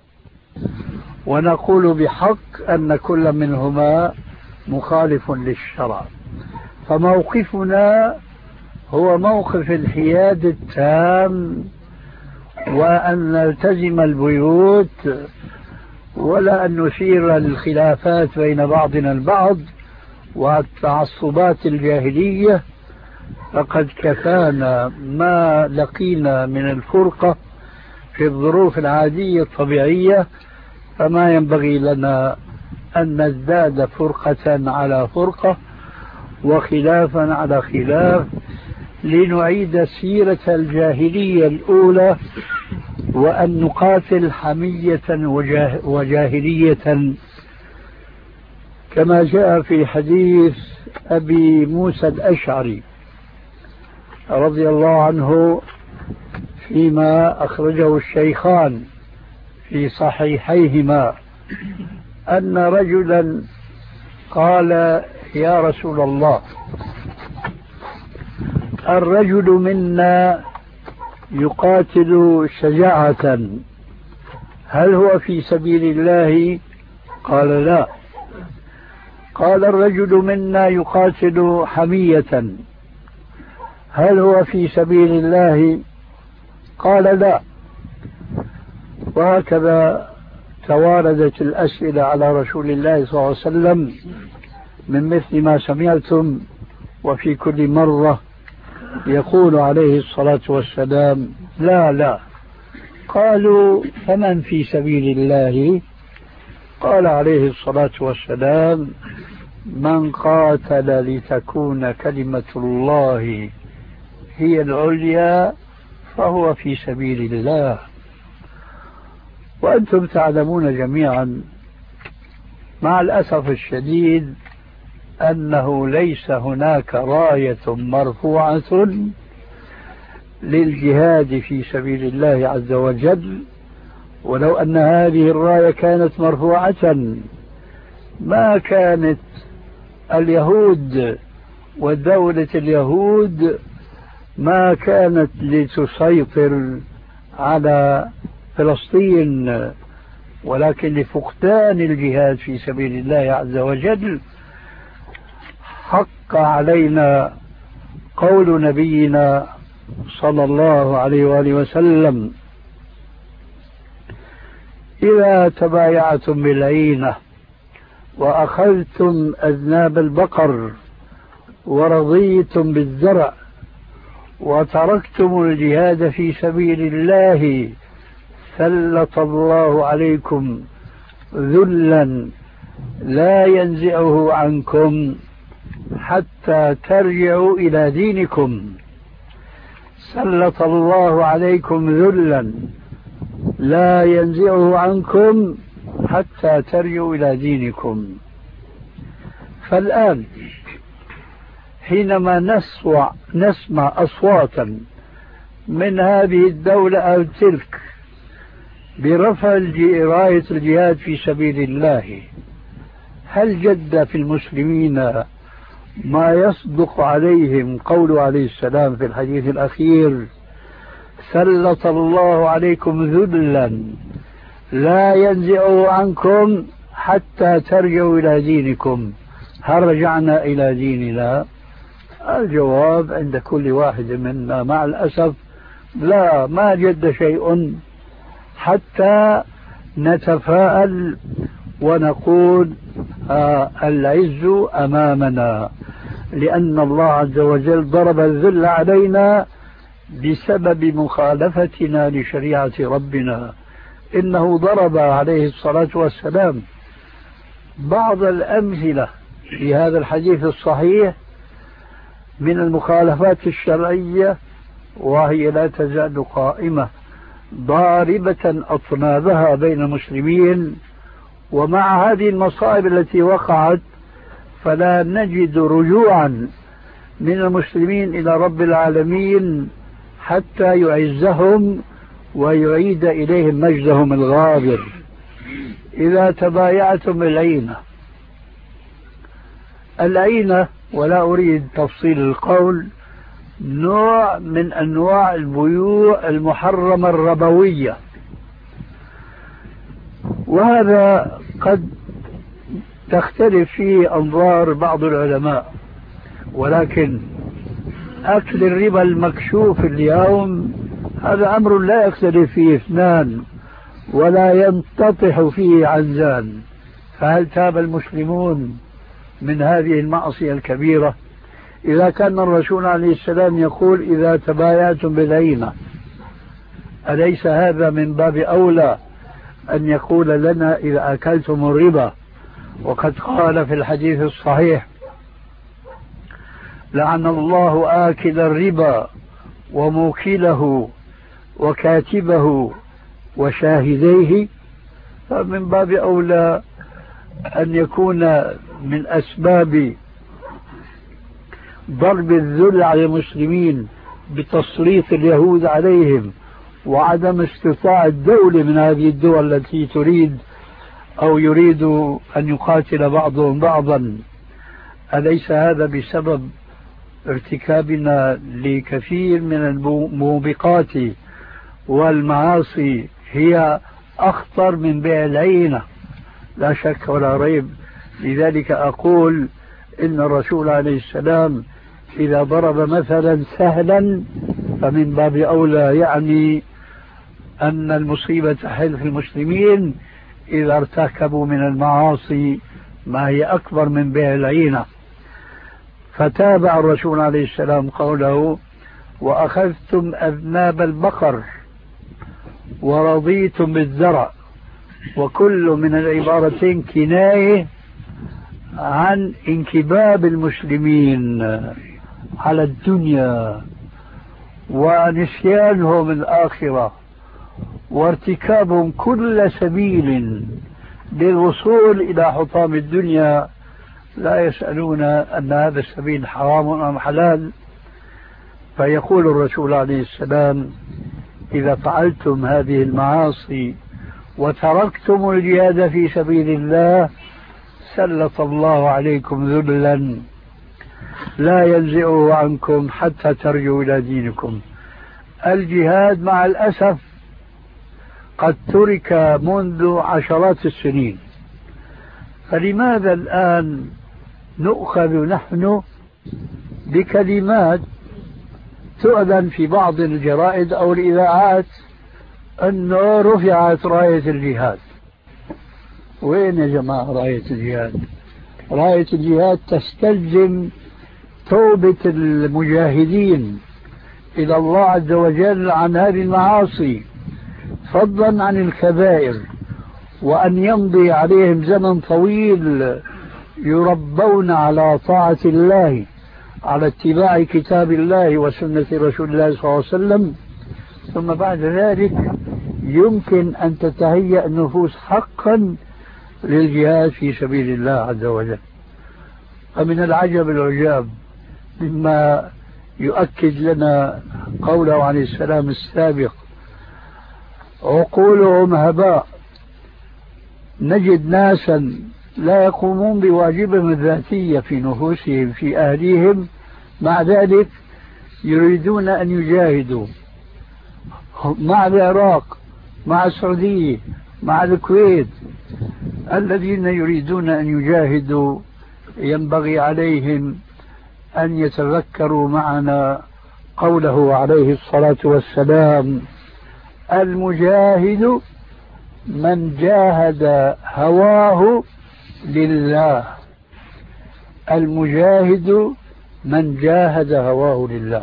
C: ونقول بحق أن كل منهما مخالف للشرع، فموقفنا هو موقف الحياد التام، وأن نلتزم البيوت ولا أن نثير الخلافات بين بعضنا البعض والتعصبات الجاهلية. فقد كفانا ما لقينا من الفرقة في الظروف العادية الطبيعية، فما ينبغي لنا أن نزداد فرقة على فرقة وخلافا على خلاف لنعيد سيرة الجاهلية الأولى، وأن نقاتل حمية وجاهلية كما جاء في حديث أبي موسى الأشعري رضي الله عنه فيما أخرجه الشيخان في صحيحيهما أن رجلا قال يا رسول الله الرجل منا يقاتل شجاعة، هل هو في سبيل الله؟ قال لا. قال الرجل منا يقاتل حمية، هل هو في سبيل الله؟ قال لا. وهكذا تواردت الأسئلة على رسول الله صلى الله عليه وسلم من مثل ما سمعتم، وفي كل مرة يقول عليه الصلاة والسلام لا لا. قالوا فمن في سبيل الله؟ قال عليه الصلاة والسلام من قاتل لتكون كلمة الله هي العليا فهو في سبيل الله. وأنتم تعلمون جميعا مع الأسف الشديد أنه ليس هناك راية مرفوعة للجهاد في سبيل الله عز وجل، ولو أن هذه الراية كانت مرفوعة ما كانت اليهود ودولة اليهود ما كانت لتسيطر على فلسطين، ولكن لفقدان الجهاد في سبيل الله عز وجل حق علينا قول نبينا صلى الله عليه وآله وسلم إذا تبايعتم بالعينة وأخذتم أذناب البقر ورضيتم بالزرع وتركتم الجهاد في سبيل الله سلط الله عليكم ذلا لا ينزعه عنكم حتى ترجعوا إلى دينكم. سلط الله عليكم ذلا لا ينزعه عنكم حتى ترجعوا إلى دينكم. فالآن حينما نسمع أصواتا من هذه الدولة أو تلك برفع راية الجهاد في سبيل الله، هل جد في المسلمين ما يصدق عليهم قوله عليه السلام في الحديث الأخير سلط الله عليكم ذلا لا ينزعه عنكم حتى ترجعوا إلى دينكم؟ هل رجعنا إلى ديننا؟ الجواب عند كل واحد منا مع الأسف لا، ما جد شيء، حتى نتفاءل ونقول العز أمامنا، لأن الله عز وجل ضرب الذل علينا بسبب مخالفتنا لشريعة ربنا. إنه ضرب عليه الصلاة والسلام بعض الأمثلة في هذا الحديث الصحيح من المخالفات الشرعية، وهي لا تزال قائمة ضاربة أطنابها بين المسلمين. ومع هذه المصائب التي وقعت فلا نجد رجوعا من المسلمين إلى رب العالمين حتى يعزهم ويعيد إليهم مجدهم الغابر. إذا تبايعتم بالعينة، العينة ولا أريد تفصيل القول، نوع من أنواع البيوع المحرمة الربوية، وهذا قد تختلف فيه أنظار بعض العلماء، ولكن أكل الربا المكشوف اليوم هذا أمر لا يختلف فيه اثنان ولا ينتطح فيه عنزان. فهل تاب المسلمون من هذه المعصية الكبيرة؟ إذا كان الرسول عليه السلام يقول إذا تبايعتم بالعينة، أليس هذا من باب أولى أن يقول لنا إذا أكلتم الربا؟ وقد قال في الحديث الصحيح: لعن الله آكل الربا وموكله وكاتبه وشاهديه. فمن باب أولى أن يكون من أسباب ضرب الذل على المسلمين بتسليط اليهود عليهم وعدم استطاعة الدولة من هذه الدول التي تريد أو يريد أن يقاتل بعضهم بعضا. أليس هذا بسبب ارتكابنا لكثير من الموبقات والمعاصي هي أخطر من بيع العينة؟ لا شك ولا ريب. لذلك أقول إن الرسول عليه السلام إذا ضرب مثلا سهلا فمن باب أولى، يعني أن المصيبة تحل في المسلمين إذا ارتكبوا من المعاصي ما هي أكبر من بيع العينة. فتابع الرسول عليه السلام قوله: وأخذتم أذناب البقر ورضيتم بالزرع. وكل من العبارتين كناية عن انكباب المسلمين على الدنيا ونسيانهم الآخرة وارتكابهم كل سبيل للوصول إلى حطام الدنيا، لا يسألون أن هذا السبيل حرام أم حلال. فيقول الرسول عليه السلام: إذا فعلتم هذه المعاصي وتركتم الجهاد في سبيل الله سلط الله عليكم ذلا لا ينزعه عنكم حتى ترجعوا إلى دينكم. الجهاد مع الأسف قد ترك منذ عشرات السنين، فلماذا الآن نؤخذ نحن بكلمات تؤذن في بعض الجرائد أو الإذاعات أنه رفعت راية الجهاد؟ وين يا جماعة راية الجهاد؟ راية الجهاد تستلزم توبة المجاهدين إلى الله عز وجل عن هذه المعاصي فضلا عن الكبائر، وأن يمضي عليهم زمن طويل يربون على طاعة الله، على اتباع كتاب الله وسنة رسول الله صلى الله عليه وسلم، ثم بعد ذلك يمكن أن تتهيأ النفوس حقا للجهاد في سبيل الله عز وجل. فمن العجب العجاب مما يؤكد لنا قوله عليه السلام السابق: عقولهم هباء. نجد ناسا لا يقومون بواجبهم الذاتية في نفوسهم في أهليهم، مع ذلك يريدون أن يجاهدوا مع العراق، مع السعودية، مع الكويت. الذين يريدون أن يجاهدوا ينبغي عليهم أن يتذكروا معنا قوله عليه الصلاة والسلام: المجاهد من جاهد هواه لله. المجاهد من جاهد هواه لله.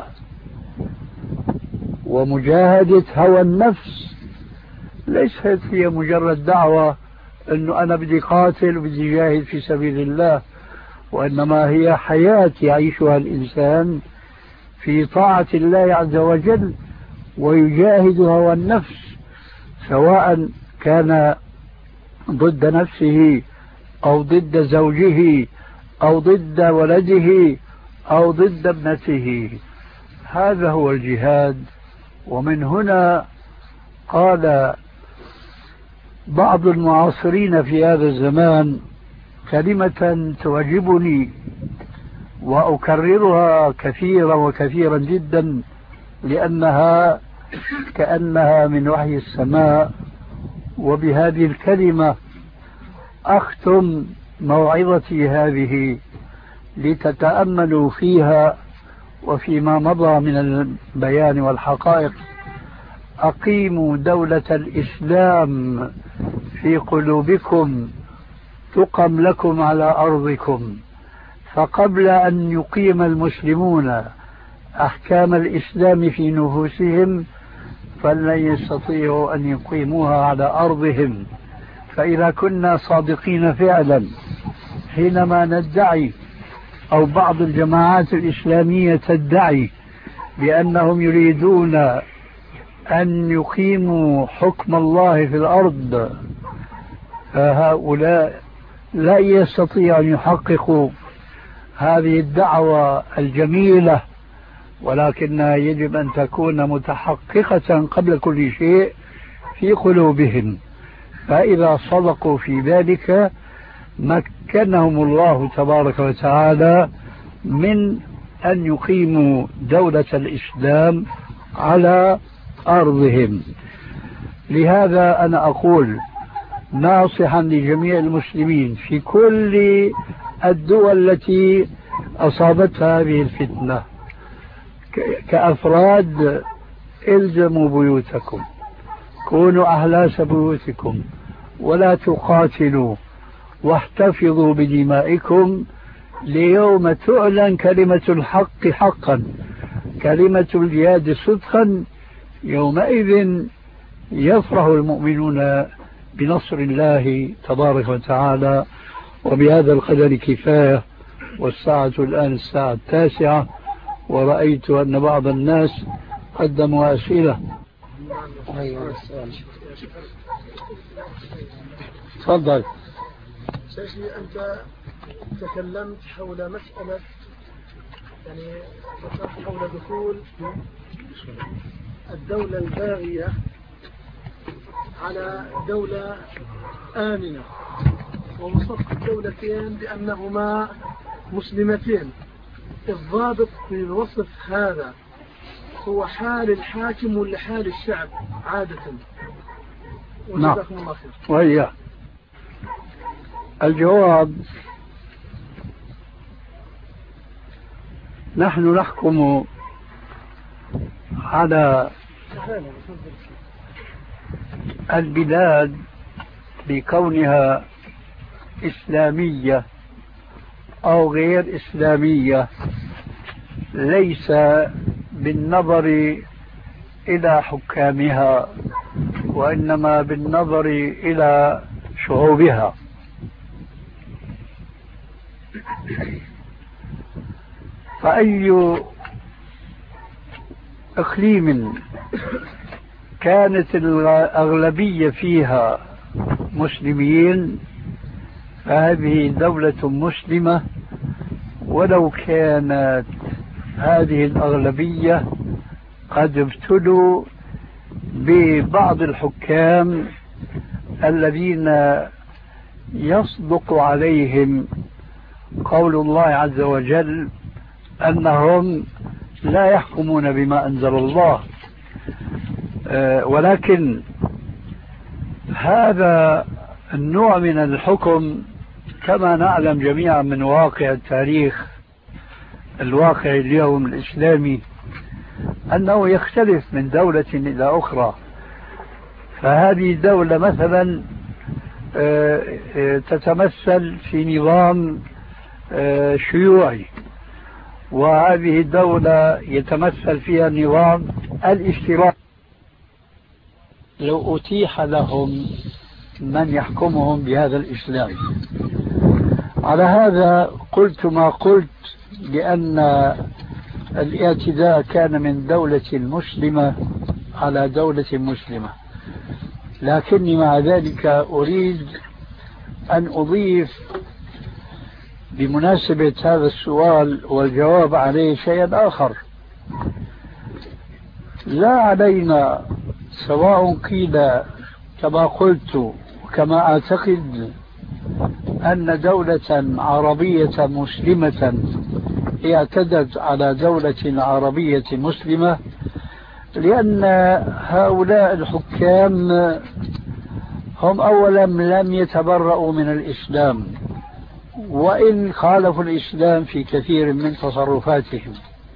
C: ومجاهدة هوى النفس ليست هي مجرد دعوة أنه أنا بدي قاتل وبدي جاهد في سبيل الله، وإنما هي حياة يعيشها الإنسان في طاعة الله عز وجل ويجاهد هوى النفس، سواء كان ضد نفسه أو ضد زوجه أو ضد ولده أو ضد ابنته، هذا هو الجهاد. ومن هنا قال بعض المعاصرين في هذا الزمان كلمة تعجبني وأكررها كثيرا وكثيرا جدا، لأنها كأنها من وحي السماء. وبهذه الكلمة أختم موعظتي هذه لتتأملوا فيها وفيما مضى من البيان والحقائق. أقيموا دولة الإسلام في قلوبكم تقم لكم على أرضكم. فقبل أن يقيم المسلمون أحكام الإسلام في نفوسهم فلن يستطيعوا أن يقيموها على أرضهم. فإذا كنا صادقين فعلا حينما ندعي، أو بعض الجماعات الإسلامية تدعي بأنهم يريدون أن يقيموا حكم الله في الأرض، فهؤلاء لا يستطيع أن يحققوا هذه الدعوة الجميلة، ولكنها يجب أن تكون متحققة قبل كل شيء في قلوبهم. فإذا صدقوا في ذلك مكنهم الله تبارك وتعالى من أن يقيموا دولة الإسلام على أرضهم. لهذا أنا أقول ناصحا لجميع المسلمين في كل الدول التي أصابتها هذه الفتنة كأفراد: الزموا بيوتكم، كونوا أهلاس بيوتكم، ولا تقاتلوا، واحتفظوا بدمائكم ليوم تعلن كلمة الحق حقا، كلمة الجهاد صدقا. يومئذ يفرح المؤمنون بنصر الله تبارك وتعالى. وبهذا القدر كفاية، والساعة الآن الساعة 9، ورأيت أن بعض الناس قدموا أسئلة. تفضل.
D: سيدي، أنت تكلمت حول مسألة، يعني حول دخول الدولة الباغية على دولة آمنة، ووصفت الدولتين بأنهما مسلمتين. الضابط في الوصف هذا هو حال الحاكم ولا حال الشعب عادة؟
C: نعم. وهي الجواب: نحن نحكم على البلاد بكونها إسلامية أو غير إسلامية، ليس بالنظر إلى حكامها، وإنما بالنظر إلى شعوبها. فأي إقليم كانت الأغلبية فيها مسلمين فهذه دولة مسلمة، ولو كانت هذه الأغلبية قد ابتلوا ببعض الحكام الذين يصدق عليهم قول الله عز وجل أنهم لا يحكمون بما أنزل الله. ولكن هذا النوع من الحكم كما نعلم جميعا من واقع التاريخ الواقع اليوم الإسلامي أنه يختلف من دولة إلى أخرى. فهذه الدولة مثلا تتمثل في نظام شيوعي، وهذه الدولة يتمثل فيها النظام الاشتراكي. لو أتيح لهم من يحكمهم بهذا الإسلام. على هذا قلت ما قلت، لأن الاعتداء كان من دولة مسلمة على دولة مسلمة. لكني مع ذلك أريد أن أضيف بمناسبة هذا السؤال والجواب عليه شيء آخر. لا علينا سواء قيل كما قلت وكما أعتقد أن دولة عربية مسلمة اعتدت على دولة عربية مسلمة، لأن هؤلاء الحكام هم أولا لم يتبرؤوا من الإسلام، وإن خالفوا الإسلام في كثير من تصرفاتهم.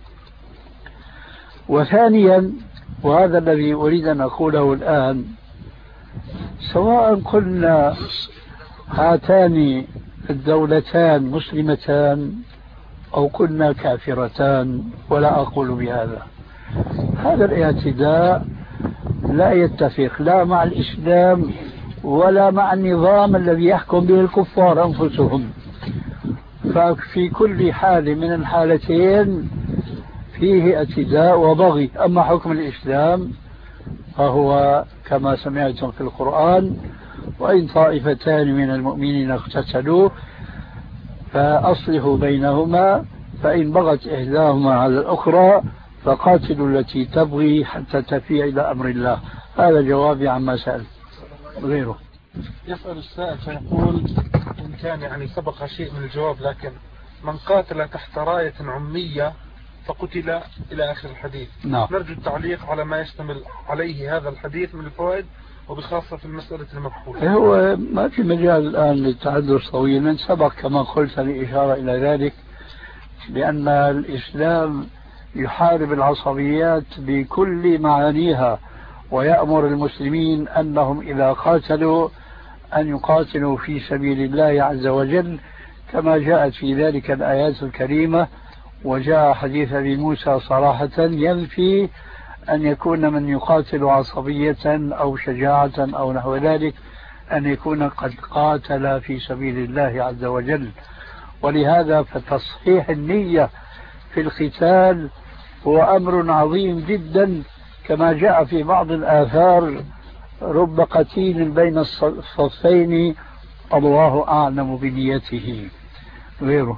C: وثانيا، وهذا الذي أريد أن أقوله الآن، سواء قلنا هاتان الدولتان مسلمتان أو كنا كافرتان، ولا أقول بهذا، هذا الاعتداء لا يتفق لا مع الإسلام ولا مع النظام الذي يحكم به الكفار أنفسهم. ففي كل حال من الحالتين فيه اعتداء وبغي. أما حكم الإسلام فهو كما سمعتم في القرآن: وإن طائفتان من المؤمنين اقتتلوا فأصلحوا بينهما فإن بغت إحداهما على الأخرى فقاتلوا التي تبغي حتى تفيء إلى أمر الله. هذا جوابي عما سأل. غيره
E: يسأل السائل فيقول إن كان يعني سبق شيء من الجواب، لكن من قاتل تحت راية عمية فقتل إلى آخر الحديث.
C: نعم.
E: نرجو التعليق على ما يشتمل عليه هذا الحديث من الفوائد، وبخاصة في المسألة المبحوثة.
C: هو ما في مجال الآن للتحدث طويلا، سبق كما قلت الإشارة إلى ذلك، لأن الإسلام يحارب العصبيات بكل معانيها، ويأمر المسلمين أنهم إذا قاتلوا أن يقاتلوا في سبيل الله عز وجل، كما جاءت في ذلك الآيات الكريمة. وجاء حديث أبي موسى صراحة ينفي أن يكون من يقاتل عصبية أو شجاعة أو نحو ذلك أن يكون قد قاتل في سبيل الله عز وجل. ولهذا فتصحيح النية في القتال هو أمر عظيم جدا، كما جاء في بعض الآثار: رب قتيل بين الصفين الله أعلم بنيته. غيره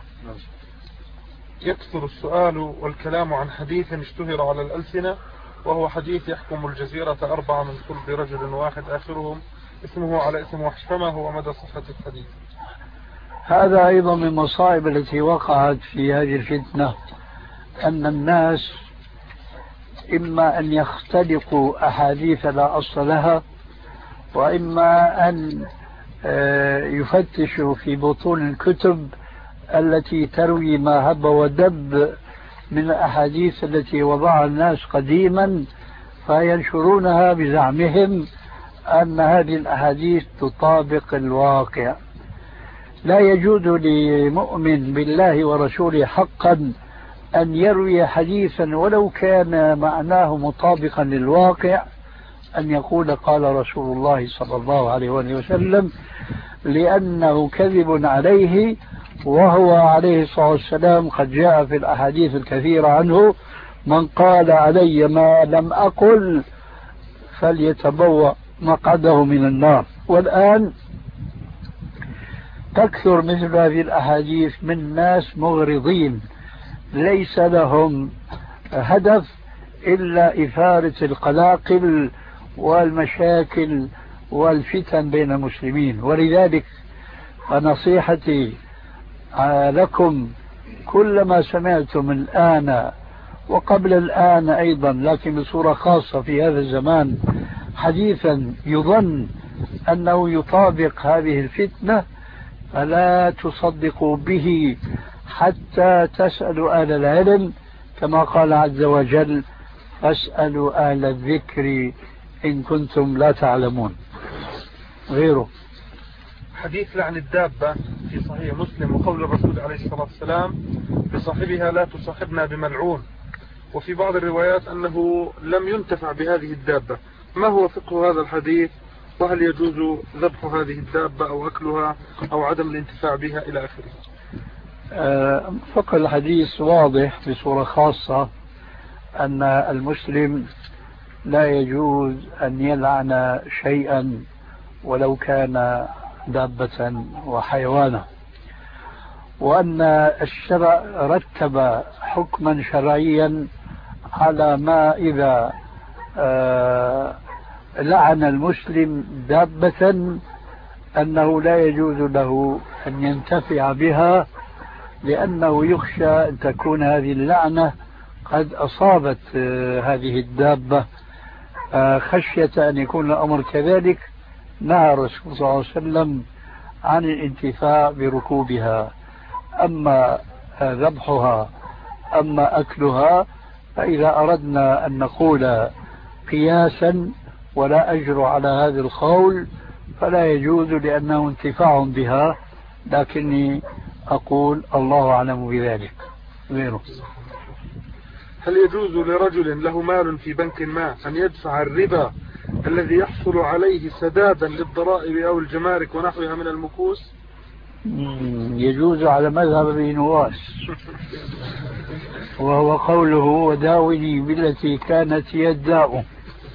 E: يكثر السؤال والكلام عن حديث اشتهر على الألسنة، وهو حديث يحكم الجزيرة 4 من صلب رجل واحد آخرهم اسمه على اسم وحش، فما هو مدى صحة الحديث؟
C: هذا أيضا من المصائب التي وقعت في هذه الفتنة، أن الناس إما أن يختلقوا أحاديث لا أصل لها، وإما أن يفتشوا في بطون الكتب التي تروي ما هب ودب من الأحاديث التي وضعها الناس قديما، فينشرونها بزعمهم أن هذه الأحاديث تطابق الواقع. لا يجوز لمؤمن بالله ورسوله حقا أن يروي حديثا ولو كان معناه مطابقا للواقع أن يقول قال رسول الله صلى الله عليه وسلم، لأنه كذب عليه، وهو عليه الصلاة والسلام قد جاء في الأحاديث الكثيرة عنه: من قال علي ما لم أقل فليتبوأ مقعده من النار. والآن تكثر مثل هذه الأحاديث من ناس مغرضين ليس لهم هدف إلا إثارة القلاقل والمشاكل والفتن بين المسلمين. ولذلك فنصيحتي لكم كلما سمعتم الآن وقبل الآن أيضا، لكن بصورة خاصة في هذا الزمان، حديثا يظن أنه يطابق هذه الفتنة فلا تصدقوا به حتى تسألوا أهل العلم، كما قال عز وجل: فاسألوا أهل الذكر إن كنتم لا تعلمون. غيره
E: حديث لعن الدابة في صحيح مسلم، وقول الرسول عليه الصلاة والسلام لصاحبها: لا تصاحبنا بملعون. وفي بعض الروايات أنه لم ينتفع بهذه الدابة. ما هو فقه هذا الحديث؟ وهل يجوز ذبح هذه الدابة أو أكلها أو عدم الانتفاع بها إلى آخره؟
C: فقه الحديث واضح بصورة خاصة أن المسلم لا يجوز أن يلعن شيئا ولو كان دابة وحيوانا. وأن الشرع رتب حكما شرعيا على ما إذا لعن المسلم دابة أنه لا يجوز له أن ينتفع بها، لأنه يخشى أن تكون هذه اللعنة قد أصابت هذه الدابة، خشية أن يكون الأمر كذلك. نهى الرسول صلى الله عليه وسلم عن الانتفاع بركوبها. أما ذبحها أما أكلها، فإذا أردنا أن نقول قياسا ولا أجر على هذا القول فلا يجوز، لأنه انتفاع بها، لكني أقول الله أعلم بذلك غيره.
E: هل يجوز لرجل له مال في بنك ما أن يدفع الربا الذي يحصل عليه سدادا للضرائب أو الجمارك ونحوها من المكوس؟
C: يجوز على مذهب ابن نواس، وهو قوله وداوني بالتي كانت يداء.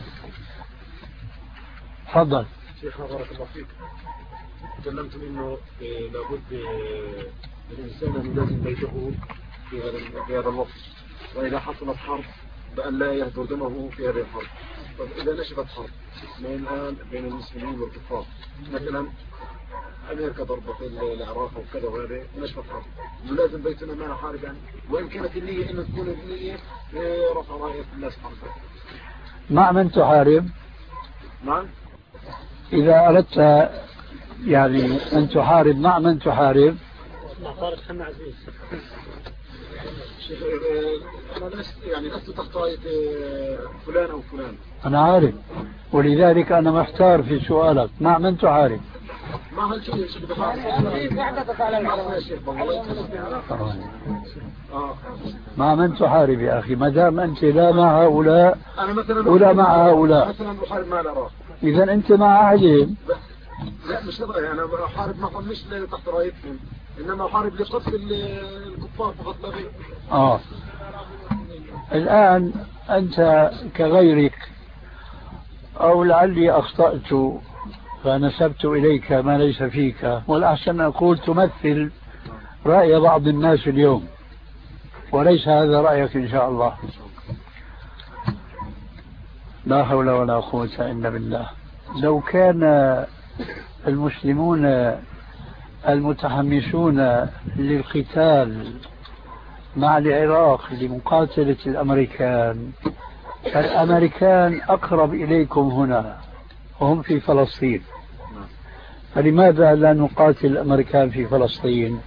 C: تفضل.
F: شيخنا بارك الله فيك، تكلمتم انه لابد للانسان ان يلازم بيته في هذا الوقت، واذا حصلت حرب بان لا يهدر دمه في هذه الحرب. طيب اذا نشبت حرب الان بين المسلمين والكفار، مثلا امريكا ضربت العراق وكذا وهذا نشبت حرب، يلازم بيتنا ما نحارب يعني، وان كانت النيه انه تكون النيه رفع رايه الناس حرب.
C: مع من تحارب؟
F: نعم.
C: إذا أردت يعني أن تحارب مع من تحارب؟
F: مع طارق حنا عزيز. أنا لست تحت راية فلان أو فلان.
C: أنا عارف، ولذلك أنا محتار في سؤالك، مع من تحارب؟
F: مع هالشيء
C: مع من تحارب يا أخي؟ ما دام أنت لا مع هؤلاء ولا مع هؤلاء،
F: مثلا أحارب مع العراق،
C: إذا أنت مع أهلهم.
F: لا مش رأيي، أنا أحارب معهم مش تحت رايتهم، إنما أحارب لقتل الكفار فقط لا غير.
C: الآن أنت كغيرك، أو لعلي أخطأت فنسبت إليك ما ليس فيك، والأحسن أقول تمثل رأي بعض الناس اليوم، وليس هذا رأيك إن شاء الله. لا حول ولا قوة إلا بالله. لو كان المسلمون المتحمسون للقتال مع العراق لمقاتلة الأمريكان، الأمريكان أقرب إليكم هنا وهم في فلسطين، فلماذا لا نقاتل الأمريكان في فلسطين؟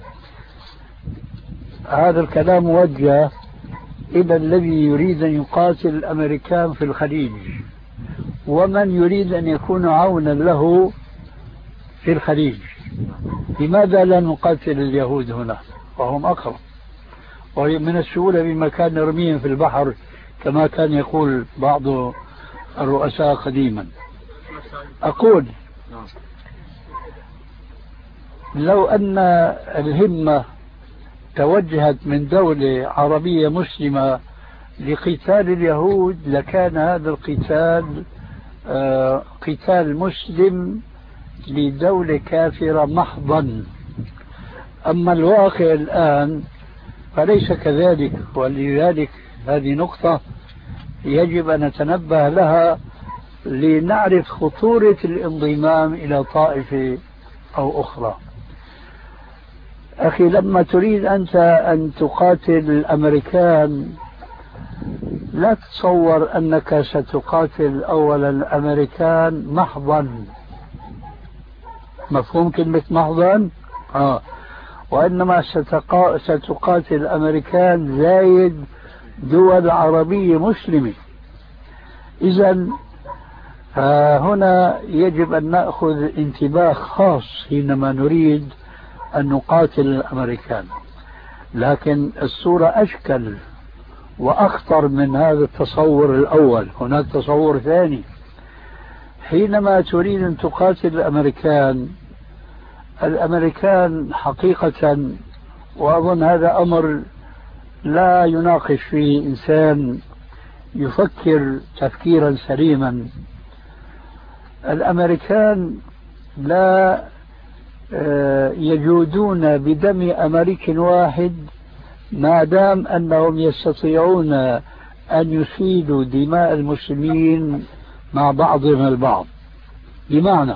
C: هذا الكلام موجه إلى الذي يريد أن يقاتل الأمريكان في الخليج، ومن يريد أن يكون عونا له في الخليج. لماذا لا نقاتل اليهود هنا وهم أقرب، ومن السهولة بمكان نرميهم في البحر كما كان يقول بعض الرؤساء قديما. أقول لو أن الهمة توجهت من دولة عربية مسلمة لقتال اليهود لكان هذا القتال قتال مسلم لدولة كافرة محضا. أما الواقع الآن فليس كذلك، ولذلك هذه نقطة يجب أن نتنبه لها لنعرف خطورة الانضمام إلى طائفة أو أخرى. أخي، لما تريد أنت أن تقاتل الأمريكان لا تتصور أنك ستقاتل أولا الأمريكان محضا. مفهوم كلمة محضا؟ وإنما ستقاتل الأمريكان زايد دول عربية مسلمة. إذن هنا يجب أن نأخذ انتباه خاص حينما نريد أن نقاتل الأمريكان. لكن الصورة أشكل وأخطر من هذا التصور الأول. هناك تصور ثاني، حينما تريد أن تقاتل الأمريكان حقيقة، وأظن هذا أمر لا يناقش فيه إنسان يفكر تفكيرا سليما، الأمريكان لا يجودون بدم أمريكي واحد ما دام أنهم يستطيعون أن يفيدوا دماء المسلمين مع بعضهم البعض. بمعنى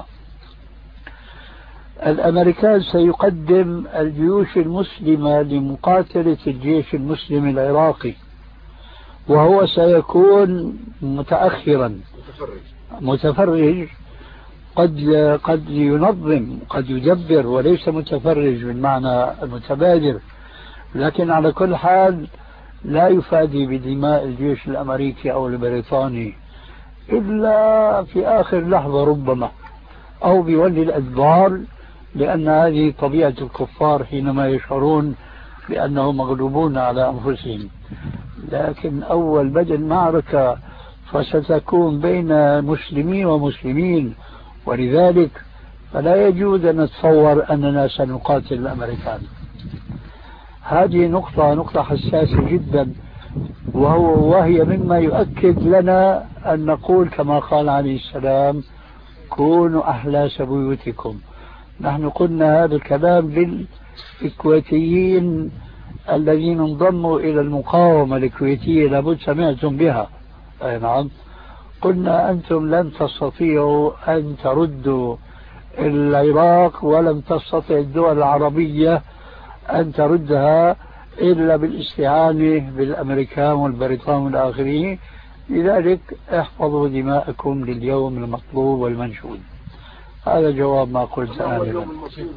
C: الأمريكان سيقدم الجيوش المسلمة لمقاتلة الجيش المسلم العراقي، وهو سيكون متأخرا متفرج، قد ينظم قد يدبر وليس متفرج بالمعنى المتبادر، لكن على كل حال لا يفادي بدماء الجيش الأمريكي أو البريطاني إلا في آخر لحظة ربما، أو بيولي الأدبار، لأن هذه طبيعة الكفار حينما يشعرون بأنهم مغلوبون على أنفسهم. لكن أول بدء المعركة فستكون بين مسلمين ومسلمين، ولذلك فلا يجوز أن نتصور أننا سنقاتل الأمريكان. هذه نقطة حساسة جدا، وهي مما يؤكد لنا أن نقول كما قال عليه السلام: كونوا أحلاس بيوتكم. نحن قلنا هذا الكلام للكويتيين الذين انضموا إلى المقاومة الكويتية، لابد سمعتم بها. أي نعم، قلنا أنتم لن تستطيعوا أن تردوا العراق، ولم تستطع الدول العربية أن تردها إلا بالاستعانة بالأمريكان والبريطان والآخرين. لذلك احفظوا دماءكم لليوم المطلوب والمنشود. هذا جواب ما قلت آنفا،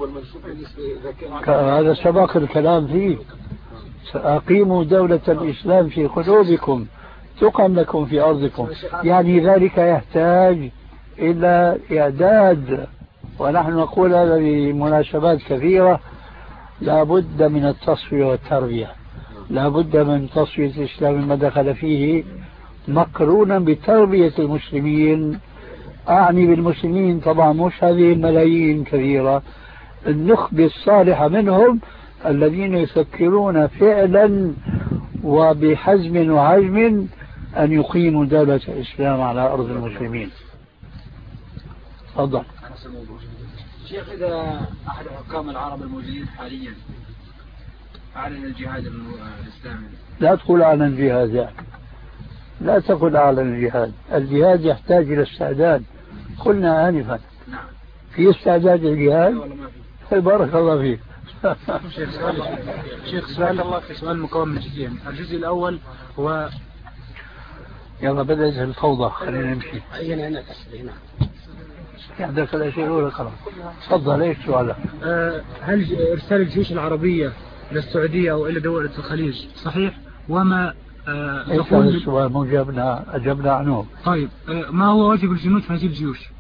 C: هذا سبق الكلام فيه. أقيموا دولة الإسلام في قلوبكم تقم لكم في أرضكم، يعني ذلك يحتاج إلى إعداد، ونحن نقول هذا بمناسبات كثيرة. لا بد من التصفية والتربية، لا بد من تصفية الإسلام ما دخل فيه مقرونا بتربية المسلمين. أعني بالمسلمين طبعا مش هذه الملايين كثيرة، النخبة الصالحة منهم الذين يفكرون فعلا وبحزم وعزم أن يقيموا دولة الإسلام على أرض المسلمين. تفضل.
B: شيخ، إذا أحد حكام العرب الموجودين حاليا أعلن الجهاد الإسلامي،
C: لا تقول أعلن الجهاد، لا تقل أعلن الجهاد. الجهاد يحتاج إلى استعداد، قلنا آنفا.
B: نعم.
C: في استعداد الجهاد؟ بارك الله فيك.
B: شيخ، سؤال مكون من جزئين. الجزء الأول هو
C: يلا بدأت الفوضى، خلينا نمشي. عندك الأشياء الأولى خلاص. تفضل، ايش سؤالك؟
B: هل إرسال الجيوش العربية إلى السعودية أو إلى دول الخليج صحيح؟ وما
C: ايش هذا السؤال؟ مو أجبنا عنه.
B: طيب، ما هو واجب الجنود في هذه الجيوش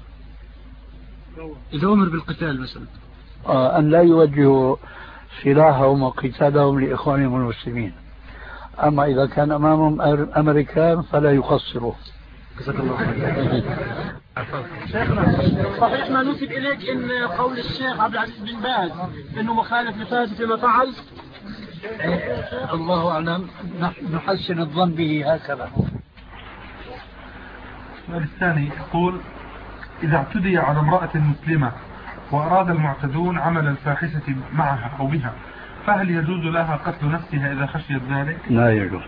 B: إذا أمر بالقتال مثلا؟
C: أن لا يوجهوا سلاحهم وقتالهم لإخوانهم المسلمين. أما إذا كان أمامهم أمريكان فلا يقصروا.
B: جزاك الله خير. شيخنا، صحيح ما نسب إليك إن قول الشيخ عبد العزيز بن باز إنه مخالف لفاسد فيما فعل؟
C: الله أعلم، نحسن الظن به هكذا.
E: السؤال الثاني يقول: إذا اعتدي على امرأة مسلمة وأراد المعتدون عمل الفاحشة معها أو بها، فهل يجوز لها قتل نفسها إذا خشيت ذلك؟
C: لا يجوز.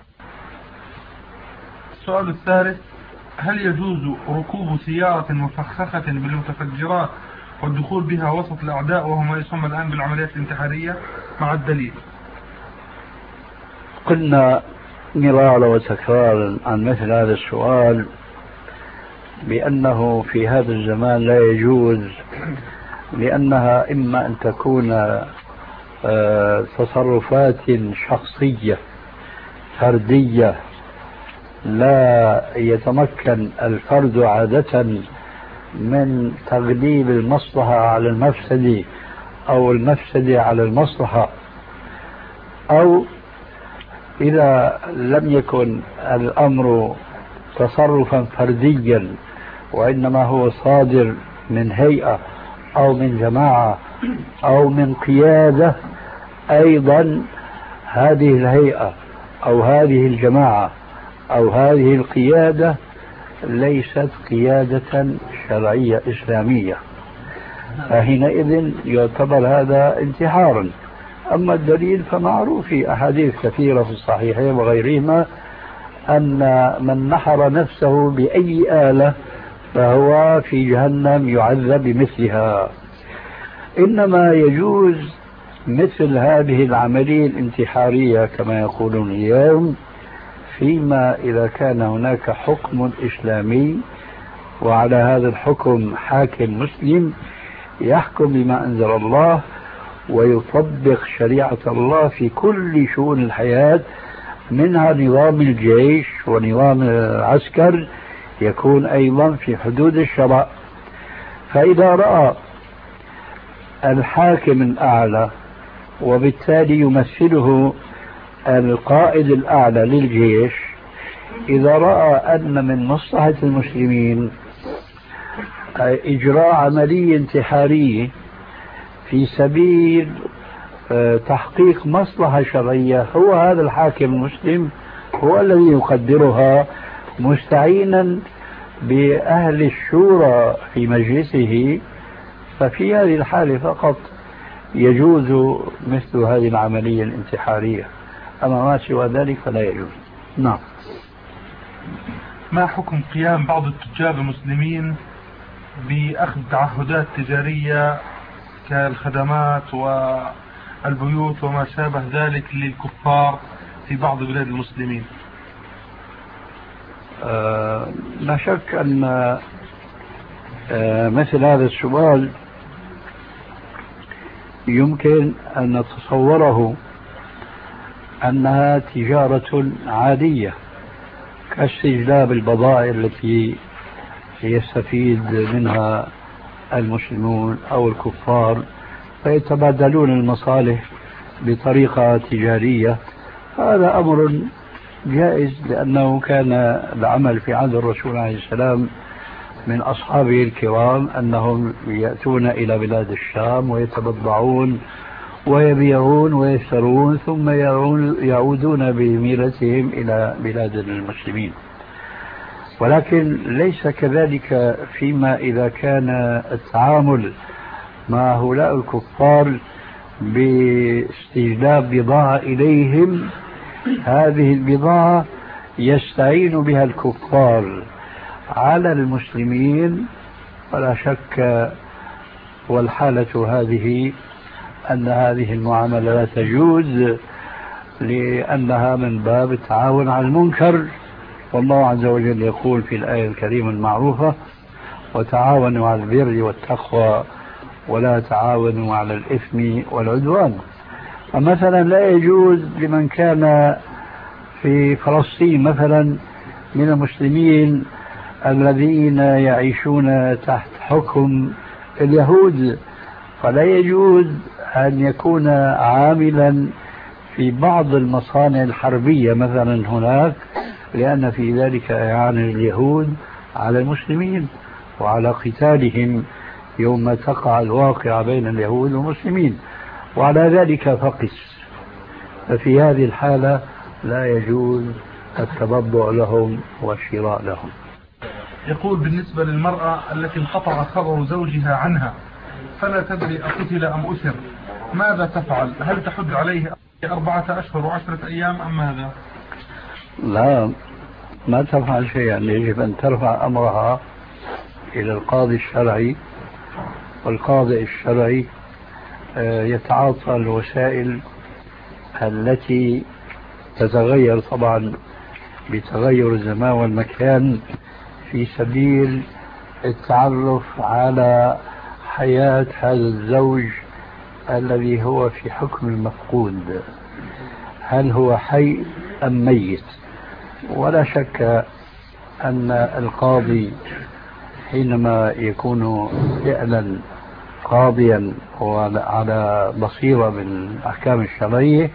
E: السؤال الثالث: هل يجوز ركوب سيارة مفخخة بالمتفجرات والدخول بها وسط الأعداء وهو ما يسمى الآن بالعمليات الانتحارية مع الدليل؟
C: قلنا مرارا وتكرارا عن مثل هذا السؤال بأنه في هذا الزمان لا يجوز، لأنها إما أن تكون تصرفات شخصية فردية لا يتمكن الفرد عادة من تغليب المصلحة على المفسدة أو المفسدة على المصلحة، أو إذا لم يكن الأمر تصرفا فرديا وإنما هو صادر من هيئة أو من جماعة أو من قيادة، أيضا هذه الهيئة أو هذه الجماعة أو هذه القيادة ليست قيادة شرعية إسلامية، فحينئذ يعتبر هذا انتحارا. أما الدليل فمعروف في أحاديث كثيرة في الصحيحين وغيرهما أن من نحر نفسه بأي آلة فهو في جهنم يعذب بمثلها. إنما يجوز مثل هذه العملية الانتحارية كما يقولون اليوم فيما إذا كان هناك حكم إسلامي وعلى هذا الحكم حاكم مسلم يحكم بما أنزل الله ويطبق شريعة الله في كل شؤون الحياة، منها نظام الجيش ونظام العسكر يكون أيضا في حدود الشرع. فإذا رأى الحاكم الأعلى وبالتالي يمثله القائد الأعلى للجيش، إذا رأى أن من مصلحة المسلمين إجراء عملية انتحارية في سبيل تحقيق مصلحة شرعية، هو هذا الحاكم المسلم هو الذي يقدرها مستعينا بأهل الشورى في مجلسه، ففي هذه الحالة فقط يجوز مثل هذه العملية الانتحارية، أما ما سوى ذلك فلا يجوز. نعم.
E: ما حكم قيام بعض التجار المسلمين بأخذ تعهدات تجارية كالخدمات والبيوت وما شابه ذلك للكفار في بعض بلاد المسلمين؟
C: لا شك أن مثل هذا السؤال يمكن أن نتصوره أنها تجارة عادية كاستجلاب البضائع التي يستفيد منها المسلمون أو الكفار فيتبادلون المصالح بطريقة تجارية. هذا أمر جائز لأنه كان العمل في عهد الرسول عليه السلام من أصحابه الكرام أنهم يأتون إلى بلاد الشام ويتبضعون ويبيعون ويشترون ثم يعودون بميرتهم إلى بلاد المسلمين. ولكن ليس كذلك فيما إذا كان التعامل مع هؤلاء الكفار باستجلاب بضاعة إليهم، هذه البضاعة يستعين بها الكفار على المسلمين، ولا شك والحالة هذه أن هذه المعاملة لا تجوز لأنها من باب التعاون على المنكر، والله عز وجل يقول في الآية الكريمة المعروفة: وتعاونوا على البر والتقوى ولا تعاونوا على الإثم والعدوان. فمثلا لا يجوز لمن كان في فلسطين مثلا من المسلمين الذين يعيشون تحت حكم اليهود، فلا يجوز أن يكون عاملا في بعض المصانع الحربية مثلا هناك، لأن في ذلك إعانة اليهود على المسلمين وعلى قتالهم يوم تقع الواقعة بين اليهود والمسلمين، وعلى ذلك فقس. ففي هذه الحالة لا يجوز التبضع لهم والشراء لهم.
E: يقول: بالنسبة للمرأة التي انقطع خبر زوجها عنها فلا تدري أقتل أم أسر، ماذا تفعل؟ هل تحد عليه 4 أشهر و10 أيام أم ماذا؟
C: لا، ما تفعل شيئا، يجب أن ترفع أمرها إلى القاضي الشرعي، والقاضي الشرعي يتعاطى الوسائل التي تتغير طبعا بتغير الزمان والمكان في سبيل التعرف على حياة هذا الزوج الذي هو في حكم المفقود، هل هو حي أم ميت. ولا شك أن القاضي حينما يكون فعلا قاضيا وعلى بصيرة بالأحكام الشرعية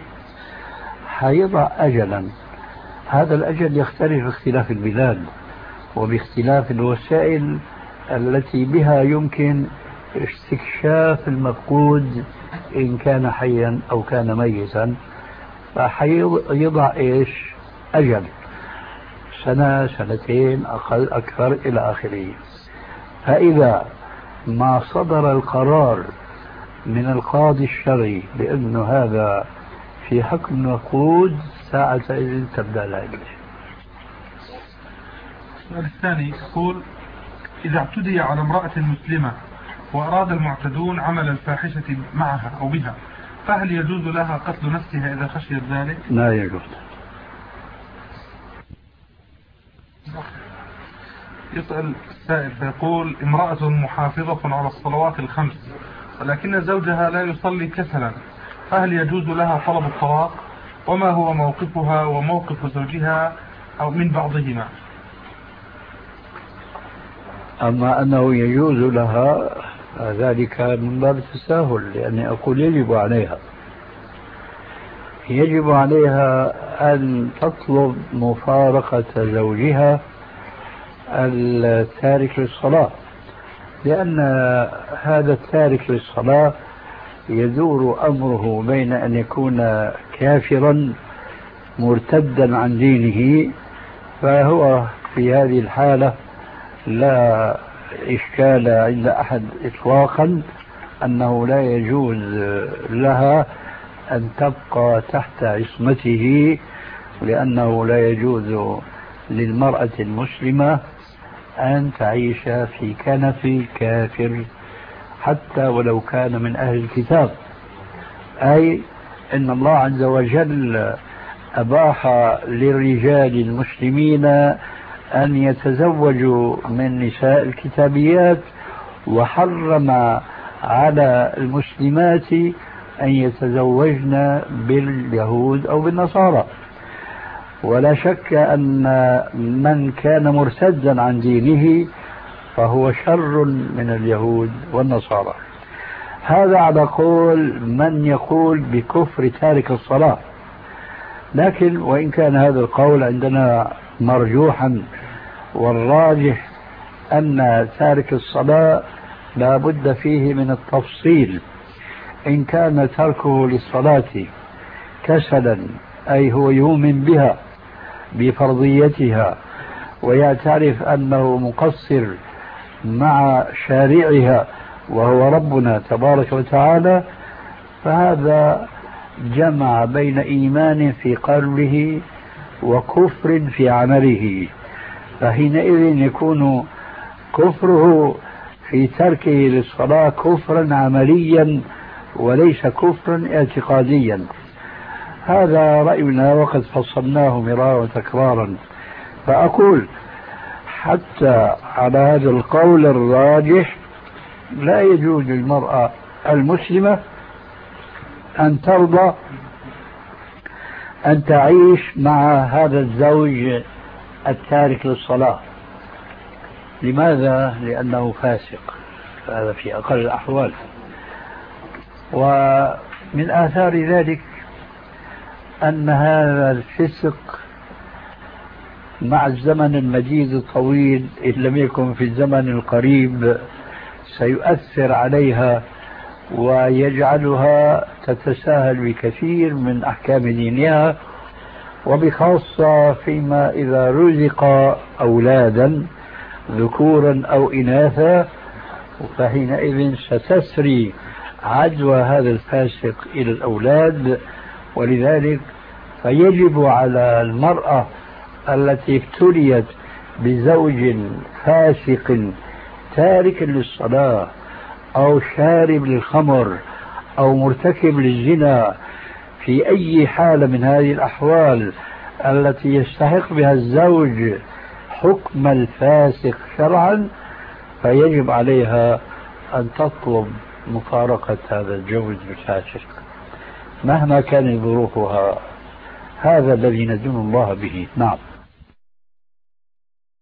C: حيضع أجلا. هذا الأجل يختلف باختلاف البلاد وباختلاف الوسائل التي بها يمكن استكشاف المفقود إن كان حيا أو كان ميتا، فحيضع إيش أجل، 1 2 سنة أقل أكثر إلى آخره. فإذا ما صدر القرار من القاضي الشرعي بأن هذا في حكم النقود ساعتئذ تبدأ العدة.
E: السؤال الثاني يقول: إذا اعتدي على امرأة مسلمة وأراد المعتدون عمل الفاحشة معها أو بها، فهل يجوز لها قتل نفسها إذا خشيت ذلك؟
C: لا يجوز.
E: يسأل السائل فيقول: امرأة محافظة على الصلوات الخمس ولكن زوجها لا يصلي كسلا، فهل يجوز لها طلب الطلاق؟ وما هو موقفها وموقف زوجها أو من بعضهما؟
C: أما أنه يجوز لها ذلك من باب التساهل، لأني أقول يجب عليها أن تطلب مفارقة زوجها التارك للصلاة، لأن هذا التارك للصلاة يدور أمره بين أن يكون كافرا مرتدا عن دينه، فهو في هذه الحالة لا إشكال عند أحد إطلاقا أنه لا يجوز لها أن تبقى تحت عصمته، لأنه لا يجوز للمرأة المسلمة أن تعيش في كنف كافر حتى ولو كان من أهل الكتاب. أي إن الله عز وجل أباح للرجال المسلمين أن يتزوجوا من نساء الكتابيات، وحرم على المسلمات أن يتزوجن باليهود أو بالنصارى. ولا شك أن من كان مرتدا عن دينه فهو شر من اليهود والنصارى. هذا على قول من يقول بكفر تارك الصلاة، لكن وإن كان هذا القول عندنا مرجوحا، والراجح أن تارك الصلاة لا بد فيه من التفصيل. إن كان تركه للصلاة كسلا، أي هو يؤمن بها بفرضيتها ويعترف أنه مقصر مع شارعها وهو ربنا تبارك وتعالى، فهذا جمع بين إيمان في قلبه وكفر في عمله، فحينئذ يكون كفره في تركه للصلاة كفرا عمليا وليس كفرا اعتقاديا. هذا رأينا وقد فصلناه مرارا وتكرارا. فأقول حتى على هذا القول الراجح لا يجوز للمرأة المسلمة أن ترضى أن تعيش مع هذا الزوج التارك للصلاة. لماذا؟ لأنه فاسق، هذا في أقل الأحوال. ومن آثار ذلك أن هذا الفسق مع الزمن المديد الطويل إن لم يكن في الزمن القريب سيؤثر عليها ويجعلها تتساهل بكثير من أحكام دينها، وبخاصة فيما إذا رزق أولادا ذكورا أو إناثا، فحينئذ ستسري عدوى هذا الفاسق إلى الأولاد. ولذلك فيجب على المرأة التي ابتليت بزوج فاسق تارك للصلاة أو شارب للخمر أو مرتكب للزنا في أي حالة من هذه الأحوال التي يستحق بها الزوج حكم الفاسق شرعا، فيجب عليها أن تطلب مفارقة هذا الزوج الفاسق مهما كانت ظروفها. هذا الذي ندين الله به. نعم.